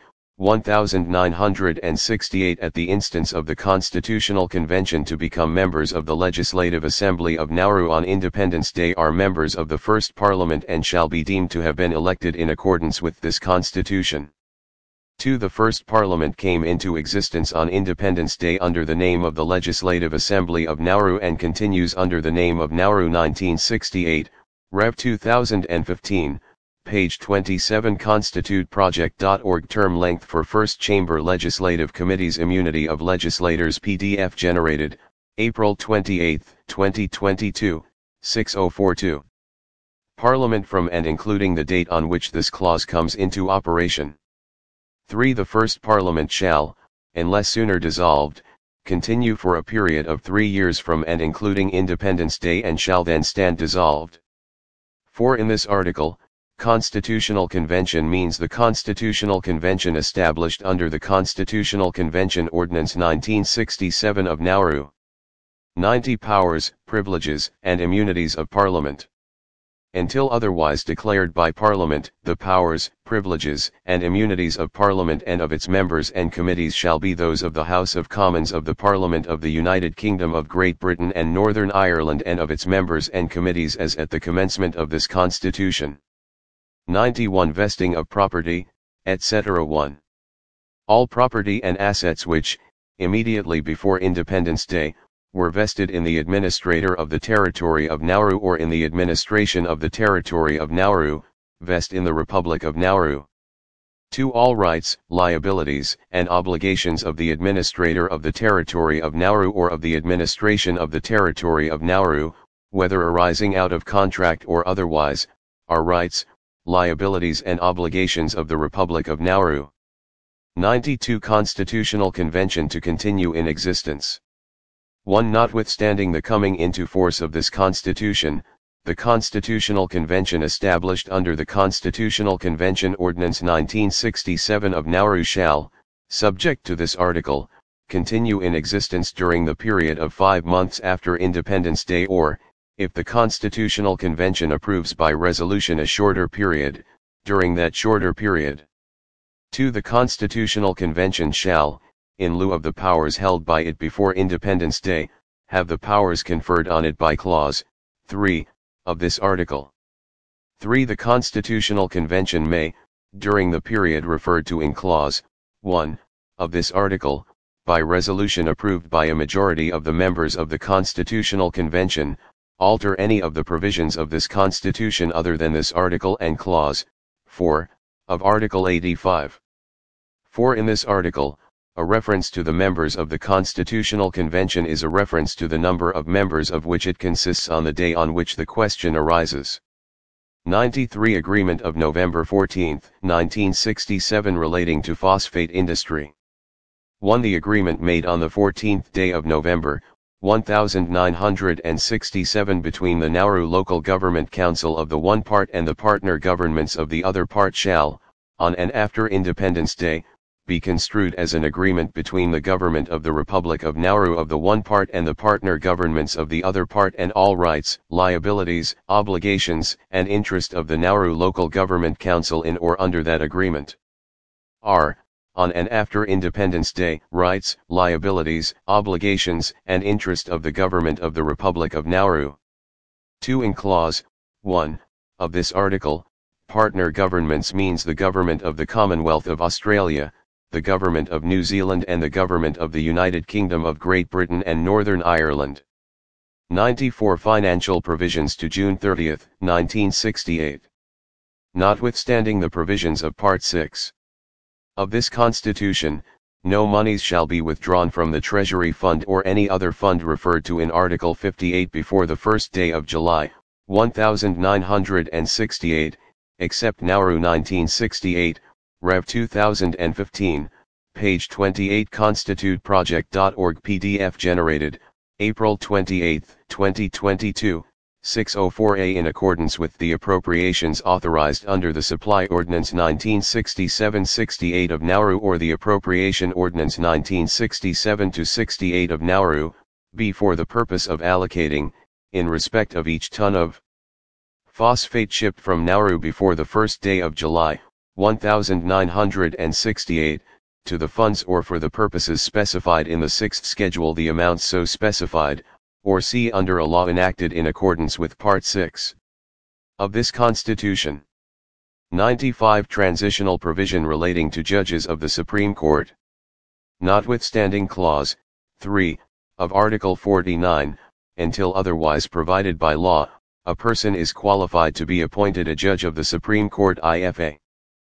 nineteen sixty-eight at the instance of the Constitutional Convention to become members of the Legislative Assembly of Nauru on Independence Day are members of the First Parliament and shall be deemed to have been elected in accordance with this Constitution. two The First Parliament came into existence on Independence Day under the name of the Legislative Assembly of Nauru and continues under the name of Nauru nineteen sixty-eight, Rev two thousand fifteen. Page twenty-seven constitute project dot org Term length for First Chamber Legislative Committees Immunity of Legislators P D F generated, April twenty-eighth, twenty twenty-two, six oh four two. Parliament from and including the date on which this clause comes into operation. three The First Parliament shall, unless sooner dissolved, continue for a period of three years from and including Independence Day and shall then stand dissolved. four In this article, Constitutional Convention means the Constitutional Convention established under the Constitutional Convention Ordinance nineteen sixty-seven of Nauru. ninety Powers, privileges, and immunities of Parliament. Until otherwise declared by Parliament, the powers, privileges, and immunities of Parliament and of its members and committees shall be those of the House of Commons of the Parliament of the United Kingdom of Great Britain and Northern Ireland and of its members and committees as at the commencement of this Constitution. ninety-one Vesting of property, et cetera one. All property and assets which, immediately before Independence Day, were vested in the administrator of the territory of Nauru or in the administration of the territory of Nauru, vest in the Republic of Nauru. two All rights, liabilities, and obligations of the administrator of the territory of Nauru or of the administration of the territory of Nauru, whether arising out of contract or otherwise, are rights, liabilities and obligations of the Republic of Nauru. ninety-two Constitutional Convention to continue in existence. one Notwithstanding the coming into force of this Constitution, the Constitutional Convention established under the Constitutional Convention Ordinance nineteen sixty-seven of Nauru shall, subject to this article, continue in existence during the period of five months after Independence Day or, if the Constitutional Convention approves by resolution a shorter period, during that shorter period. two The Constitutional Convention shall, in lieu of the powers held by it before Independence Day, have the powers conferred on it by Clause three of this article. three The Constitutional Convention may, during the period referred to in Clause one of this article, by resolution approved by a majority of the members of the Constitutional Convention, alter any of the provisions of this Constitution other than this article and Clause four of Article eighty-five. four In this article, a reference to the members of the Constitutional Convention is a reference to the number of members of which it consists on the day on which the question arises. ninety-three Agreement of November fourteenth, nineteen sixty-seven relating to phosphate industry. one The agreement made on the fourteenth day of November, nineteen sixty-seven between the Nauru Local Government Council of the one part and the partner governments of the other part shall, on and after Independence Day, be construed as an agreement between the government of the Republic of Nauru of the one part and the partner governments of the other part, and all rights, liabilities, obligations, and interest of the Nauru Local Government Council in or under that agreement. R. On and after Independence Day, rights, liabilities, obligations, and interest of the government of the Republic of Nauru. two In Clause one of this article, partner governments means the government of the Commonwealth of Australia, the Government of New Zealand and the Government of the United Kingdom of Great Britain and Northern Ireland. ninety-four Financial provisions to June thirtieth, nineteen sixty-eight. Notwithstanding the provisions of Part six of this Constitution, no monies shall be withdrawn from the Treasury Fund or any other fund referred to in Article fifty-eight before the first day of July, nineteen sixty-eight, except Nauru nineteen sixty-eight, Rev two thousand fifteen, page twenty-eight constitute project dot org P D F generated, April twenty-eighth, twenty twenty-two, six oh four A in accordance with the appropriations authorized under the Supply Ordinance nineteen sixty-seven sixty-eight of Nauru or the Appropriation Ordinance nineteen sixty-seven to sixty-eight of Nauru, B for the purpose of allocating, in respect of each ton of phosphate shipped from Nauru before the first day of July, nineteen sixty-eight, to the funds or for the purposes specified in the sixth schedule the amounts so specified, or C under a law enacted in accordance with Part six of this Constitution. ninety-five Transitional provision relating to judges of the Supreme Court. Notwithstanding Clause three of Article forty-nine, until otherwise provided by law, a person is qualified to be appointed a judge of the Supreme Court I F A.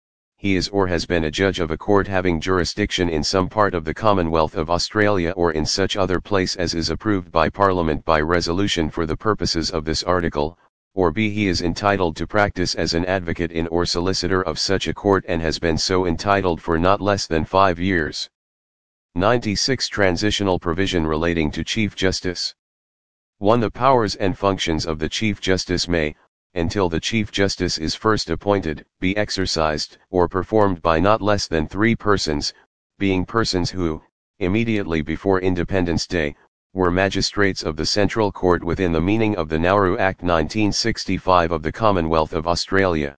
He is or has been a judge of a court having jurisdiction in some part of the Commonwealth of Australia or in such other place as is approved by Parliament by resolution for the purposes of this article, or B he is entitled to practice as an advocate in or solicitor of such a court and has been so entitled for not less than five years. ninety-six Transitional provision relating to Chief Justice. one The powers and functions of the Chief Justice may, until the Chief Justice is first appointed, be exercised or performed by not less than three persons, being persons who, immediately before Independence Day, were magistrates of the Central Court within the meaning of the Nauru Act nineteen sixty-five of the Commonwealth of Australia.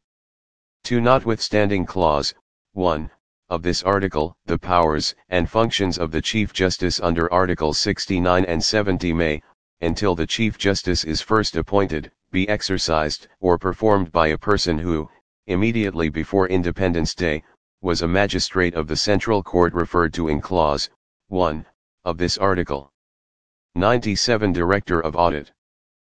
two Notwithstanding Clause one of this article, the powers and functions of the Chief Justice under Articles sixty-nine and seventy may, until the Chief Justice is first appointed, be exercised or performed by a person who, immediately before Independence Day, was a magistrate of the Central Court referred to in Clause one of this article. ninety-seven Director of Audit.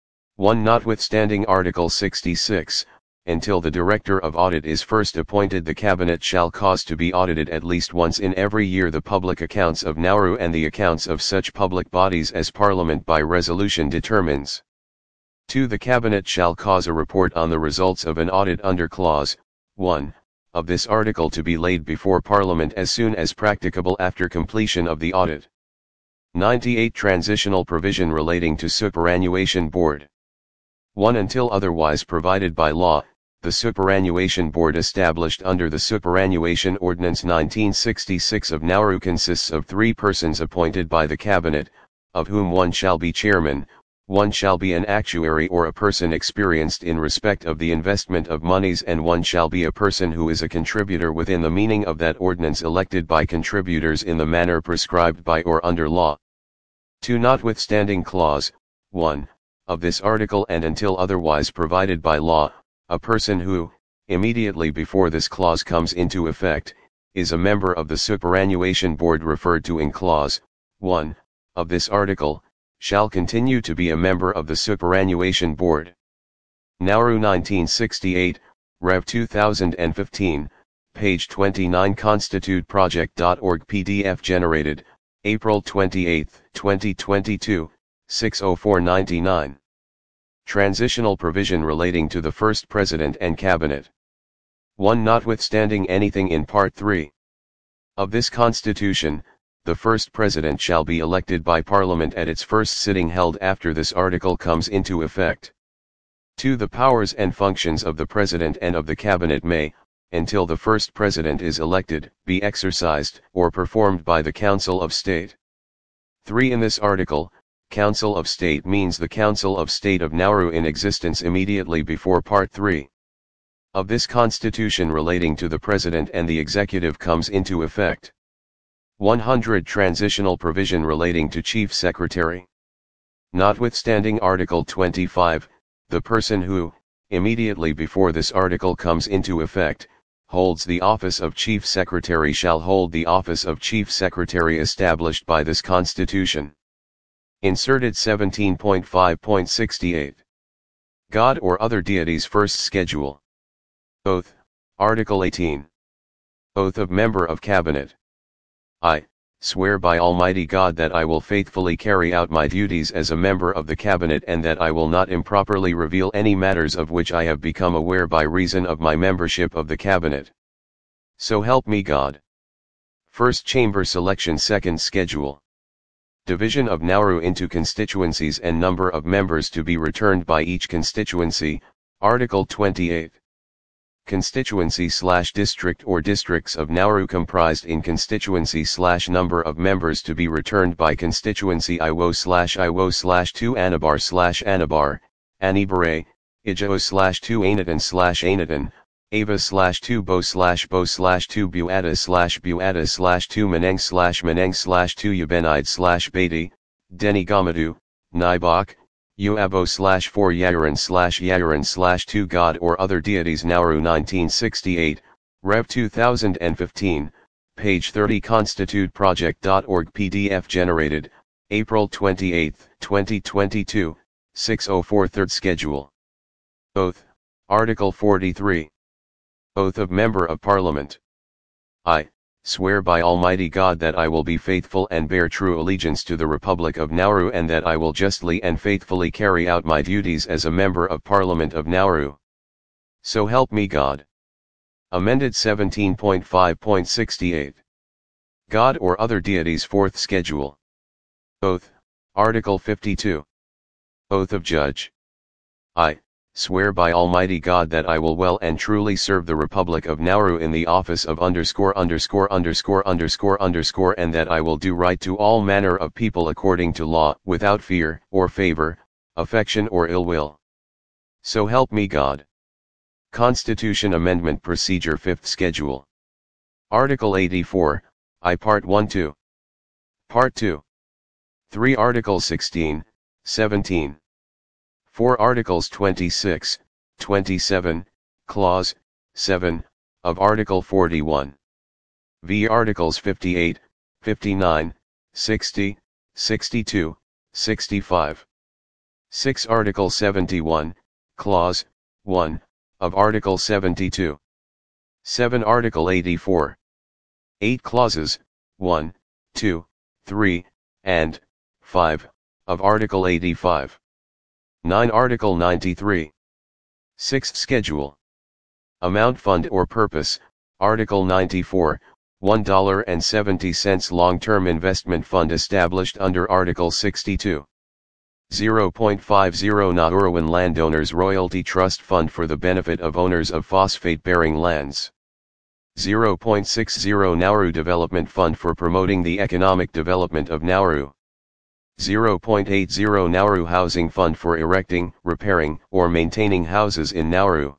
one Notwithstanding Article sixty-six, until the Director of Audit is first appointed, the Cabinet shall cause to be audited at least once in every year the public accounts of Nauru and the accounts of such public bodies as Parliament by resolution determines. two The Cabinet shall cause a report on the results of an audit under Clause one of this article to be laid before Parliament as soon as practicable after completion of the audit. ninety-eight Transitional provision relating to Superannuation Board. one Until otherwise provided by law, the Superannuation Board established under the Superannuation Ordinance nineteen sixty-six of Nauru consists of three persons appointed by the Cabinet, of whom one shall be chairman, one shall be an actuary or a person experienced in respect of the investment of monies, and one shall be a person who is a contributor within the meaning of that ordinance elected by contributors in the manner prescribed by or under law. two Notwithstanding Clause one of this article and until otherwise provided by law, a person who, immediately before this clause comes into effect, is a member of the Superannuation Board referred to in Clause one of this article, shall continue to be a member of the Superannuation Board. Nauru nineteen sixty-eight, Rev two thousand fifteen, page twenty-nine constitute project dot org P D F generated, April twenty-eighth, twenty twenty-two, six oh four ninety-nine. Transitional provision relating to the First President and Cabinet. one Notwithstanding anything in Part three of this Constitution, the First President shall be elected by Parliament at its first sitting held after this article comes into effect. two The powers and functions of the President and of the Cabinet may, until the first President is elected, be exercised or performed by the Council of State. three In this article, Council of State means the Council of State of Nauru in existence immediately before Part three of this Constitution relating to the President and the Executive comes into effect. one hundred Transitional provision relating to Chief Secretary. Notwithstanding Article twenty-five, the person who, immediately before this article comes into effect, holds the office of Chief Secretary shall hold the office of Chief Secretary established by this Constitution. Inserted seventeen point five point sixty-eight. God or other deities first schedule. Oath, Article eighteen. Oath of Member of Cabinet. I swear by Almighty God that I will faithfully carry out my duties as a member of the Cabinet and that I will not improperly reveal any matters of which I have become aware by reason of my membership of the Cabinet. So help me God. First Chamber Selection. Second Schedule. Division of Nauru into constituencies and number of members to be returned by each constituency, Article twenty-eight. Constituency slash district or districts of Nauru comprised in constituency slash number of members to be returned by constituency Iwo slash Iwo slash two Anabar slash Anabar, Anibare, Ijao slash two Anitan slash Anitan, Ava slash two Bo slash Bo slash two Buada slash Buada slash two Meneng slash Meneng slash two Yabenide slash Beatty, Deni Gamadu, Nibok, Uabo slash four Yayaran slash Yayaran slash two God or other deities. Nauru nineteen sixty-eight, Rev two thousand fifteen, page thirty. Constitute project dot org P D F generated, April twenty-eighth, twenty twenty-two, six oh four. Third Schedule. Oath, Article forty-three. Oath of Member of Parliament. I swear by Almighty God that I will be faithful and bear true allegiance to the Republic of Nauru and that I will justly and faithfully carry out my duties as a Member of Parliament of Nauru. So help me God. Amended seventeen point five point sixty-eight. God or other deities. Fourth Schedule. Oath, Article fifty-two. Oath of Judge. I swear by Almighty God that I will well and truly serve the Republic of Nauru in the office of underscore underscore underscore underscore underscore and that I will do right to all manner of people according to law, without fear, or favor, affection or ill will. So help me God. Constitution Amendment Procedure. Fifth Schedule. Article eighty-four, I Part one two. Part two. three Articles sixteen, seventeen. four Articles twenty-six, twenty-seven, Clause seven, of Article forty-one. V Articles fifty-eight, fifty-nine, sixty, sixty-two, sixty-five. six Article seventy-one, Clause one, of Article seventy-two. seven Article eighty-four. eight Clauses one, two, three, and five, of Article eighty-five. nine Article ninety-three. Sixth Schedule. Amount Fund or Purpose, Article ninety-four, one dollar and seventy cents Long-Term Investment Fund established under Article sixty-two. zero point five zero Nauruan Landowners Royalty Trust Fund for the benefit of owners of phosphate-bearing lands. zero point six zero Nauru Development Fund for promoting the economic development of Nauru. zero point eight zero Nauru Housing Fund for erecting, repairing, or maintaining houses in Nauru.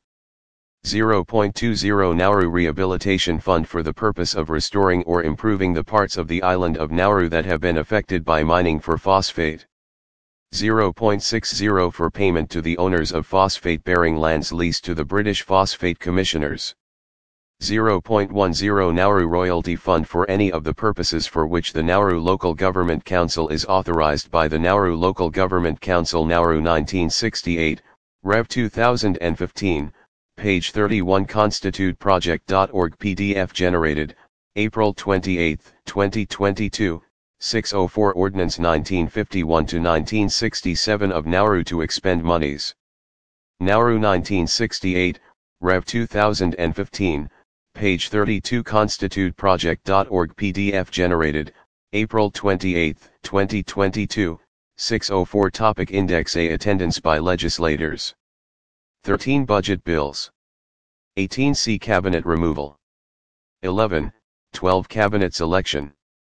zero point two zero Nauru Rehabilitation Fund for the purpose of restoring or improving the parts of the island of Nauru that have been affected by mining for phosphate. zero point six zero for payment to the owners of phosphate-bearing lands leased to the British Phosphate Commissioners. zero point one zero Nauru Royalty Fund for any of the purposes for which the Nauru Local Government Council is authorized by the Nauru Local Government Council. Nauru nineteen sixty-eight, Rev two thousand fifteen, page thirty-one. Constitute project dot org P D F generated, April twenty-eighth, twenty twenty-two, six oh four. Ordinance nineteen fifty-one to nineteen sixty-seven of Nauru to expend monies. Nauru nineteen sixty-eight, Rev two thousand fifteen, page thirty-two. Constitute project dot org P D F generated, April twenty-eighth, twenty twenty-two, six oh four. Topic Index A. Attendance by legislators. thirteen Budget bills. eighteen C. Cabinet removal. eleven, twelve Cabinet selection.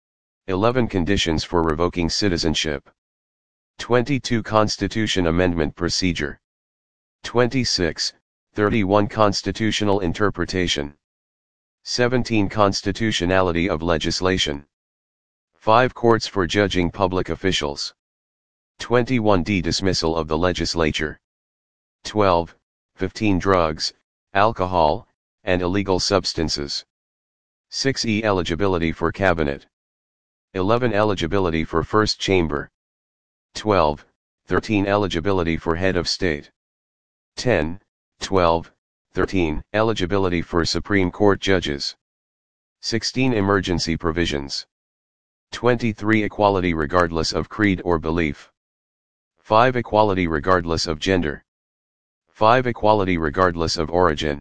eleven Conditions for revoking citizenship. twenty-two Constitution Amendment Procedure. twenty-six, thirty-one Constitutional interpretation. seventeen Constitutionality of legislation. five Courts for judging public officials. twenty-one D. Dismissal of the legislature. twelve, fifteen Drugs, alcohol, and illegal substances. six E eligibility for cabinet. eleven eligibility for first chamber. twelve, thirteen eligibility for head of state. ten, twelve, thirteen eligibility for Supreme Court judges. sixteen emergency provisions. twenty-three equality regardless of creed or belief. five equality regardless of gender. five equality regardless of origin.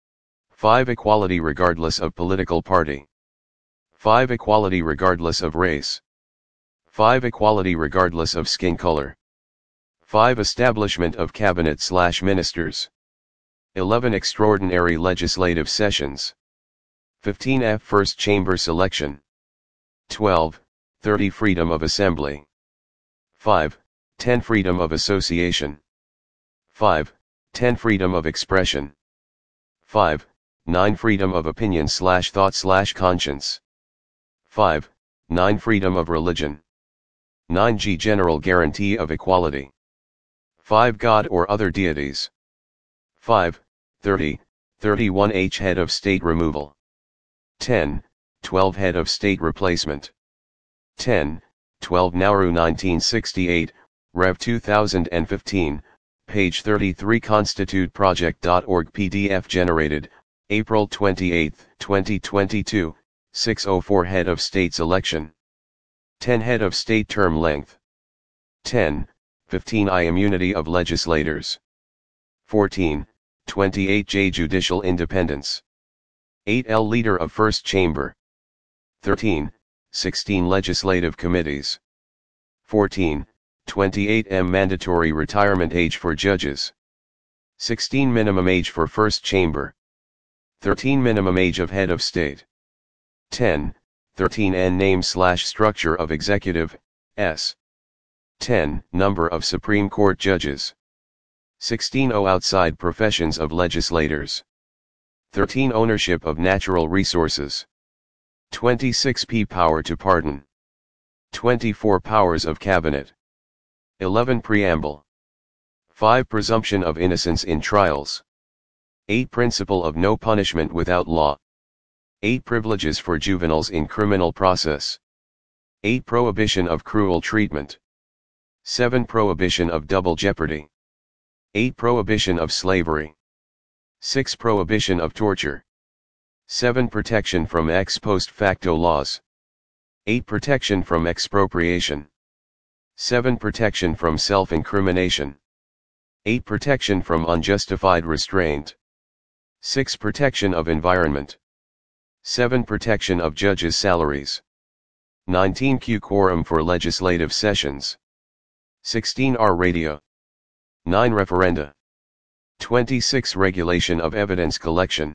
five equality regardless of political party. five equality regardless of race. five equality regardless of skin color. five establishment of cabinet slash ministers. eleven extraordinary legislative sessions. fifteen F first chamber selection. twelve, thirty freedom of assembly. five, ten freedom of association. five, ten freedom of expression. five, nine freedom of opinion slash thought slash conscience. five, nine freedom of religion. nine G general guarantee of equality. five God or other deities. five, thirty, thirty-one H head of state removal. ten, twelve head of state replacement. ten, twelve Nauru nineteen sixty-eight, Rev two thousand fifteen, page thirty-three constitute project dot org P D F generated, April twenty-eighth, twenty twenty-two, six oh four head of state's election. ten head of state term length. ten, fifteen I immunity of legislators. fourteen, twenty-eight J judicial independence. eight L leader of first chamber. thirteen, sixteen legislative committees. fourteen, twenty-eight M mandatory retirement age for judges. sixteen minimum age for first chamber. thirteen minimum age of head of state. ten, thirteen N name slash structure of executive, S. ten number of Supreme Court judges. sixteen O outside professions of legislators. thirteen ownership of natural resources. twenty-six P power to pardon. twenty-four powers of cabinet. eleven preamble. five presumption of innocence in trials. eight principle of no punishment without law. eight privileges for juveniles in criminal process. eight prohibition of cruel treatment. seven prohibition of double jeopardy. eight prohibition of slavery. six prohibition of torture. seven protection from ex post facto laws. eight protection from expropriation. seven protection from self-incrimination. eight protection from unjustified restraint. six protection of environment. seven protection of judges' salaries. nineteen Q quorum for legislative sessions. sixteen R radio. nine referenda. twenty-six regulation of evidence collection.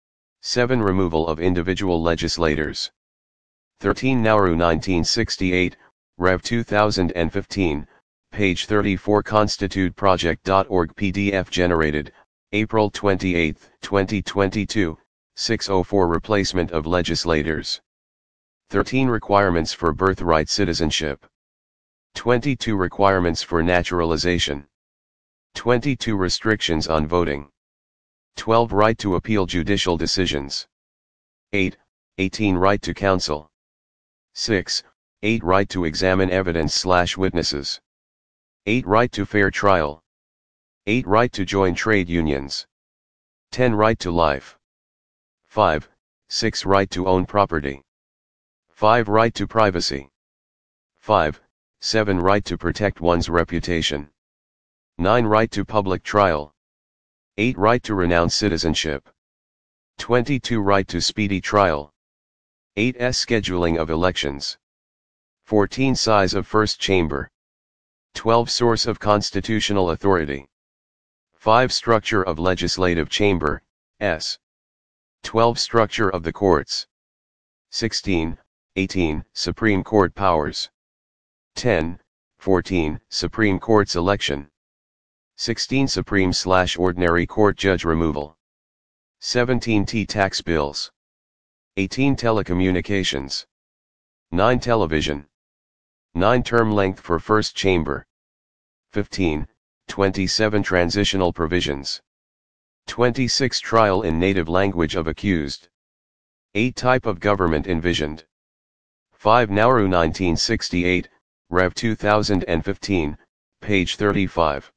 seven removal of individual legislators. thirteen Nauru nineteen sixty-eight, Rev two thousand fifteen, page thirty-four constitute project dot org P D F generated, April twenty-eighth, twenty twenty-two, six oh four replacement of legislators. thirteen requirements for birthright citizenship. twenty-two requirements for naturalization. twenty-two restrictions on voting. twelve right to appeal judicial decisions. eight, eighteen right to counsel. six, eight right to examine evidence slash witnesses. eight right to fair trial. eight right to join trade unions. ten right to life. five, six right to own property. five right to privacy. five, seven right to protect one's reputation. nine right to public trial. eight right to renounce citizenship. twenty-two right to speedy trial. eight S scheduling of elections. fourteen size of first chamber. twelve source of constitutional authority. five structure of legislative chamber, S. twelve structure of the courts. sixteen, eighteen Supreme Court powers. ten, fourteen Supreme Court's election. sixteen Supreme slash Ordinary Court Judge removal. seventeen T tax bills. eighteen telecommunications. nine television. nine term length for first chamber. fifteen, twenty-seven transitional provisions. twenty-six Trial in native language of accused. eight Type of government envisioned. five Nauru nineteen sixty-eight, Rev two thousand fifteen, page thirty-five.